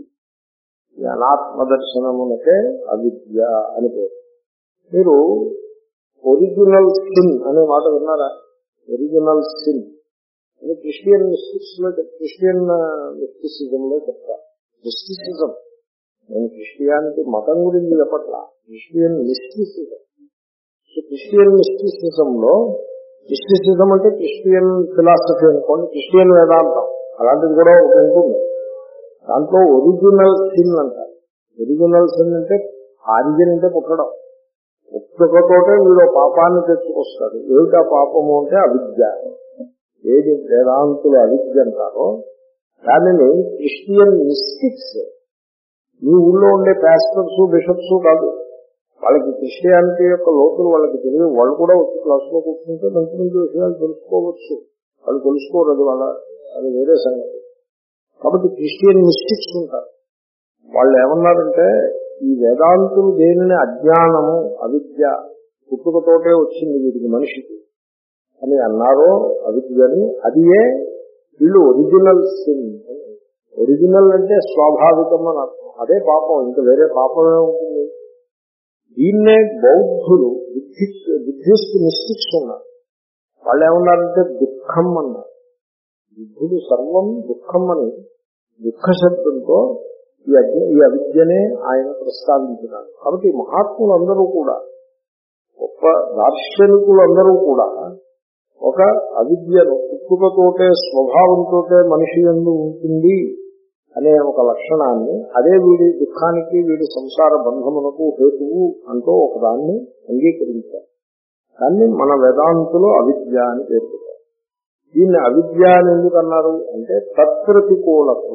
ఈ అనాత్మ దర్శనమునకే అవిద్య అని పేరు. మీరు ఒరిజినల్ సిన్ అనే మాట విన్నారా? ఒరిజినల్ సిన్ అని క్రిస్టియన్ మిస్టిక్స్ లో క్రిస్టియన్ మిస్టిసిజం లో చెప్తారు. మిస్టిసిజం, నేను క్రిస్టియానిటీ మతం గురించి చెప్పట్లా, Christian mysticism. So Christian mysticism లో మిస్టిసిజం అంటే క్రిస్టియన్ ఫిలాసఫీ అనుకోండి, క్రిస్టియన్ వేదాంతం అలాంటిది కూడా ఒకటి ఉంటుంది. దాంట్లో ఒరిజినల్ సిన్ అంటారు. ఒరిజినల్ సిన్ అంటే ఆరిజిన్ అంటే పుట్టడం. పుట్టుకతోటే వీడు పాపాన్ని తెచ్చుకొస్తాడు. ఏమిటా పాపము అంటే అవిద్య. ఏది వేదాంతులు అవిద్య అంటారో దానిని క్రిస్టియన్ మిస్టిక్స్, మీ ఊళ్ళో ఉండే పాస్టర్స్ బిషప్స్ కాదు, వాళ్ళకి క్రిస్టియానిటీ యొక్క లోతులు వాళ్ళకి తెలియదు. వాళ్ళు కూడా వచ్చి క్లాసులో కూర్చుంటే మంచి మంచి విషయాలు తెలుసుకోవచ్చు. వాళ్ళు తెలుసుకోరు, అది వాళ్ళ అది వేరే సంగతి. కాబట్టి క్రిస్టియన్ మిస్టిక్స్ ఉంటారు. వాళ్ళు ఏమన్నారంటే ఈ వేదాంతులు దేనిని అజ్ఞానము అవిద్య పుట్టుకతోటే వచ్చింది వీడికి మనిషికి అని అన్నారో అవిద్యని, అదియే వీళ్ళు ఒరిజినల్ సిన్. ఒరిజినల్ అంటే స్వాభావికం అని అర్థం. అదే పాపం, ఇంకా వేరే పాపమే ఉంటుంది. దీన్నే బౌద్ధులు బుద్ధిస్ట్ బుద్ధిస్ట్ మిస్టిక్స్ ఉన్నారు. వాళ్ళు ఏమన్నారంటే దుఃఖం అన్నారు. బుద్ధుడు సర్వం దుఃఖం అని దుఃఖ శబ్దంతో ఈ అజ్ఞ ఈ అవిద్యనే ఆయన ప్రస్తావించినారు. కాబట్టి మహాత్ములందరూ కూడా, గొప్ప దార్శనికులందరూ కూడా ఒక అవిద్యను పుట్టుకతోటే స్వభావంతో మనిషి యందు ఉంటుంది అనే ఒక లక్షణాన్ని, అదే వీడి దుఃఖానికి వీడి సంసార బంధమునకు హేతువు అంటూ ఒకదాన్ని అంగీకరించారు. దాన్ని మన వేదాంతులు అవిద్య అని పేరు పెట్టారు. దీన్ని అవిద్య అని ఎందుకు అన్నారు అంటే తత్ప్రతికూలత్వ.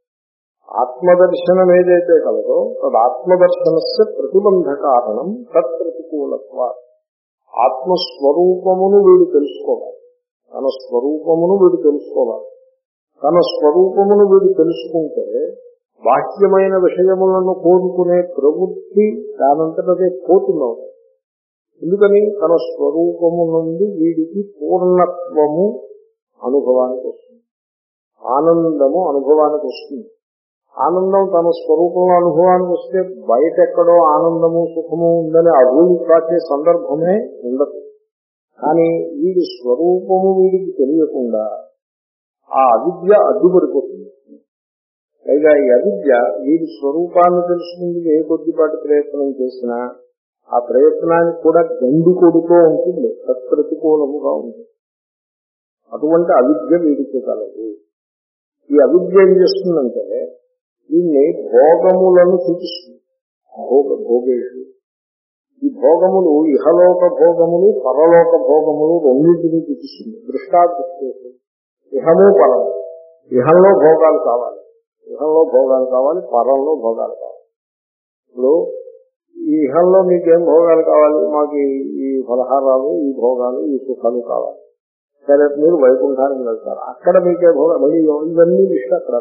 ఆత్మదర్శనం ఏదైతే కలదో తద్ ఆత్మదర్శనస్య ప్రతిబంధ కారణం తత్ప్రతికూలత్వ. ఆత్మస్వరూపమును వీడు తెలుసుకోవాలి, తన స్వరూపమును వీడు తెలుసుకోవాలి. తన స్వరూపమును వీడు తెలుసుకుంటే బాహ్యమైన విషయములను కోరుకునే ప్రవృత్తి దానంతటదే పోతున్నాడు. ఎందుకని తన స్వరూపము నుండి వీడికి పూర్ణత్వము అనుభవానికి వస్తుంది, ఆనందము అనుభవానికి వస్తుంది. ఆనందం తన స్వరూపంలో అనుభవానికి వస్తే బయట ఎక్కడో ఆనందము సుఖము ఉందని అరువులు కాచే సందర్భమే ఉండదు. కానీ వీడి స్వరూపము వీడికి తెలియకుండా ఆ అవిద్య అడ్డుపడిపోతుంది. పైగా ఈ అవిద్య వీడి స్వరూపాన్ని తెలుసుకుంది ఏ కొద్దిపాటి ప్రయత్నం చేసినా ఆ ప్రయత్నానికి కూడా గండి కొడుతూ ఉంటుంది, తత్ప్రతికూలముగా ఉంటుంది. అటువంటి అవిద్య వీడికి కలదు. ఈ అవిద్య ఏం చేస్తుందంటే దీన్ని భోగములను చూపిస్తుంది. భోగ భోగేషు ఈ భోగములు ఇహలోక భోగములు పరలోక భోగములు రెండింటినీ చూపిస్తుంది. దృష్టాదృష్టి ఇహము పరము. ఇహంలో భోగాలు కావాలి, ఇహంలో భోగాలు కావాలి, పరంలో భోగాలు కావాలి. ఇప్పుడు ఈ ఇహంలో మీకేం భోగాలు కావాలి? మాకు ఈ ఫలహారాలు, ఈ భోగాలు, ఈ సుఖాలు కావాలి. సరే, మీరు వైకుంఠానికి వెళ్తారు, అక్కడ మీకే భోగాలు, మళ్ళీ ఇవన్నీ ఇష్టం. అక్కడ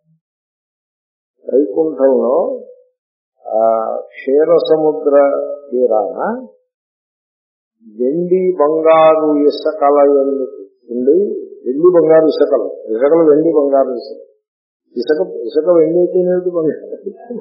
వైకుంఠంలో క్షీర సముద్ర తీరాన వెండి బంగారు ఇసుకల ఉండి, వెండి బంగారు ఇసుకలు ఇసుకలు వెండి బంగారు ఇసుక ఇసుక ఇసుక వెండి అయితేనేది బంగారు.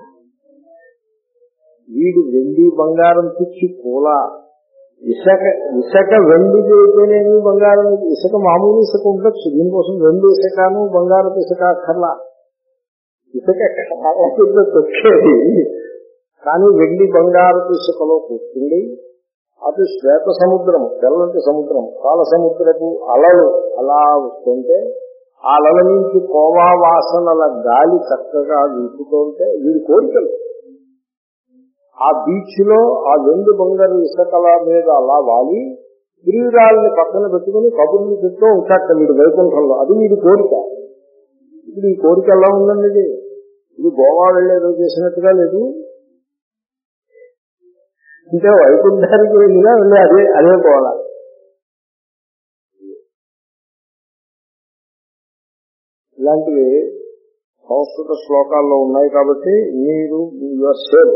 వీడు వెండి బంగారం పిచ్చి పూల ఇసుక ఇసుక వెండి అయితేనేమి బంగారం. ఇసుక మామూలు ఇసుక ఉండొచ్చు, దీనికోసం వెండి ఇసుకను బంగారం ఇసుక అక్కర్లా. ఇసుక తొక్కేది, కానీ వెండి బంగారు ఇసుకలో కూర్చుండి అటు శ్వేత సముద్రము, తెల్లటి సముద్రం, పాల సముద్రపు అలలు అలా వస్తుంటే ఆ అలల నుంచి కోవా వాసనల గాలి చక్కగా వీపుతుంటే వీడి కోరికలు ఆ బీచ్ లో ఆ వెండి బంగారు ఇసుకల మీద అలా వాలి గిరిరాల్ని పక్కన పెట్టుకుని కబుర్లు చెప్తూ ఉంటాట వీడి వైకుంఠంలో. అది వీడి కోరిక. ఇప్పుడు ఈ కోరిక ఎలా ఉందండి? ఇది ఇది గోవా వెళ్ళేదో చేసినట్టుగా లేదు. అంటే వైకుంఠానికి వెళ్ళినా వెళ్ళి అదే అదే గోళ. ఇలాంటివి సంస్కృత శ్లోకాల్లో ఉన్నాయి కాబట్టి మీరు యువర్ సేవ్.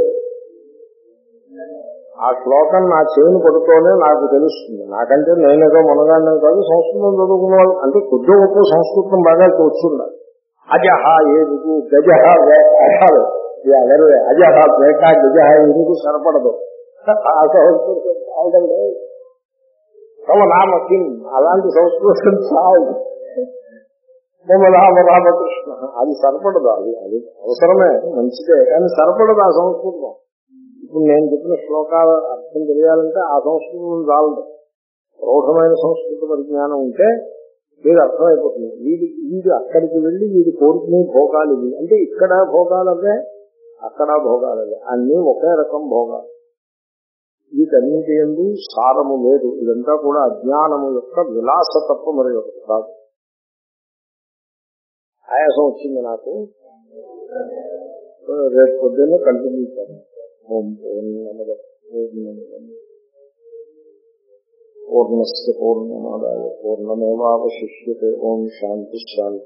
ఆ శ్లోకం నా చెవిని పడుతూనే నాకు తెలుస్తుంది. నాకంటే నేనేదో మనగానే కాదు, సంస్కృతం చదువుకున్న వాళ్ళు అంటే కొద్ది గొప్ప సంస్కృతం బాగా వచ్చున్నారు. అజహ ఏనుగు, గజహ వేకాలు, ఎవరు అజహ వేక గజహ ఏనుగు సరిపడదు. తమ నామ కింగ్ అలాంటి సంస్కృతం చాలు. తమ రామ రామకృష్ణ అది సరిపడదు. అది అది అవసరమే, మంచిదే, కానీ సరిపడదు ఆ సంస్కృతం. ఇప్పుడు నేను చెప్పిన శ్లోకాల అర్థం తెలియాలంటే ఆ సంస్కృతం చాలదు. ప్రౌఢమైన సంస్కృత పరిజ్ఞానం ఉంటే వీడు అర్థమైపోతుంది. వీడి వీడు అక్కడికి వెళ్ళి వీడి కోరుకునే భోగాలు ఇవి అంటే ఇక్కడ భోగాలవే అక్కడ భోగాలవే అన్నీ ఒకే రకం భోగాలు. వీటన్నిటి యందు సారము లేదు. ఇదంతా కూడా అజ్ఞానము యొక్క విలాస తప్ప మరి ఒకటి కాదు. ఆయాసం వచ్చింది నాకు. రేపు పొద్దున్న కంటిన్యూ చేస్తాను. ఓం పూర్ణమద పూర్ణమిదం పూర్ణస్య పూర్ణమాదాయ పూర్ణమేవావశిష్యతే. ఓం శాంతి శాంతి.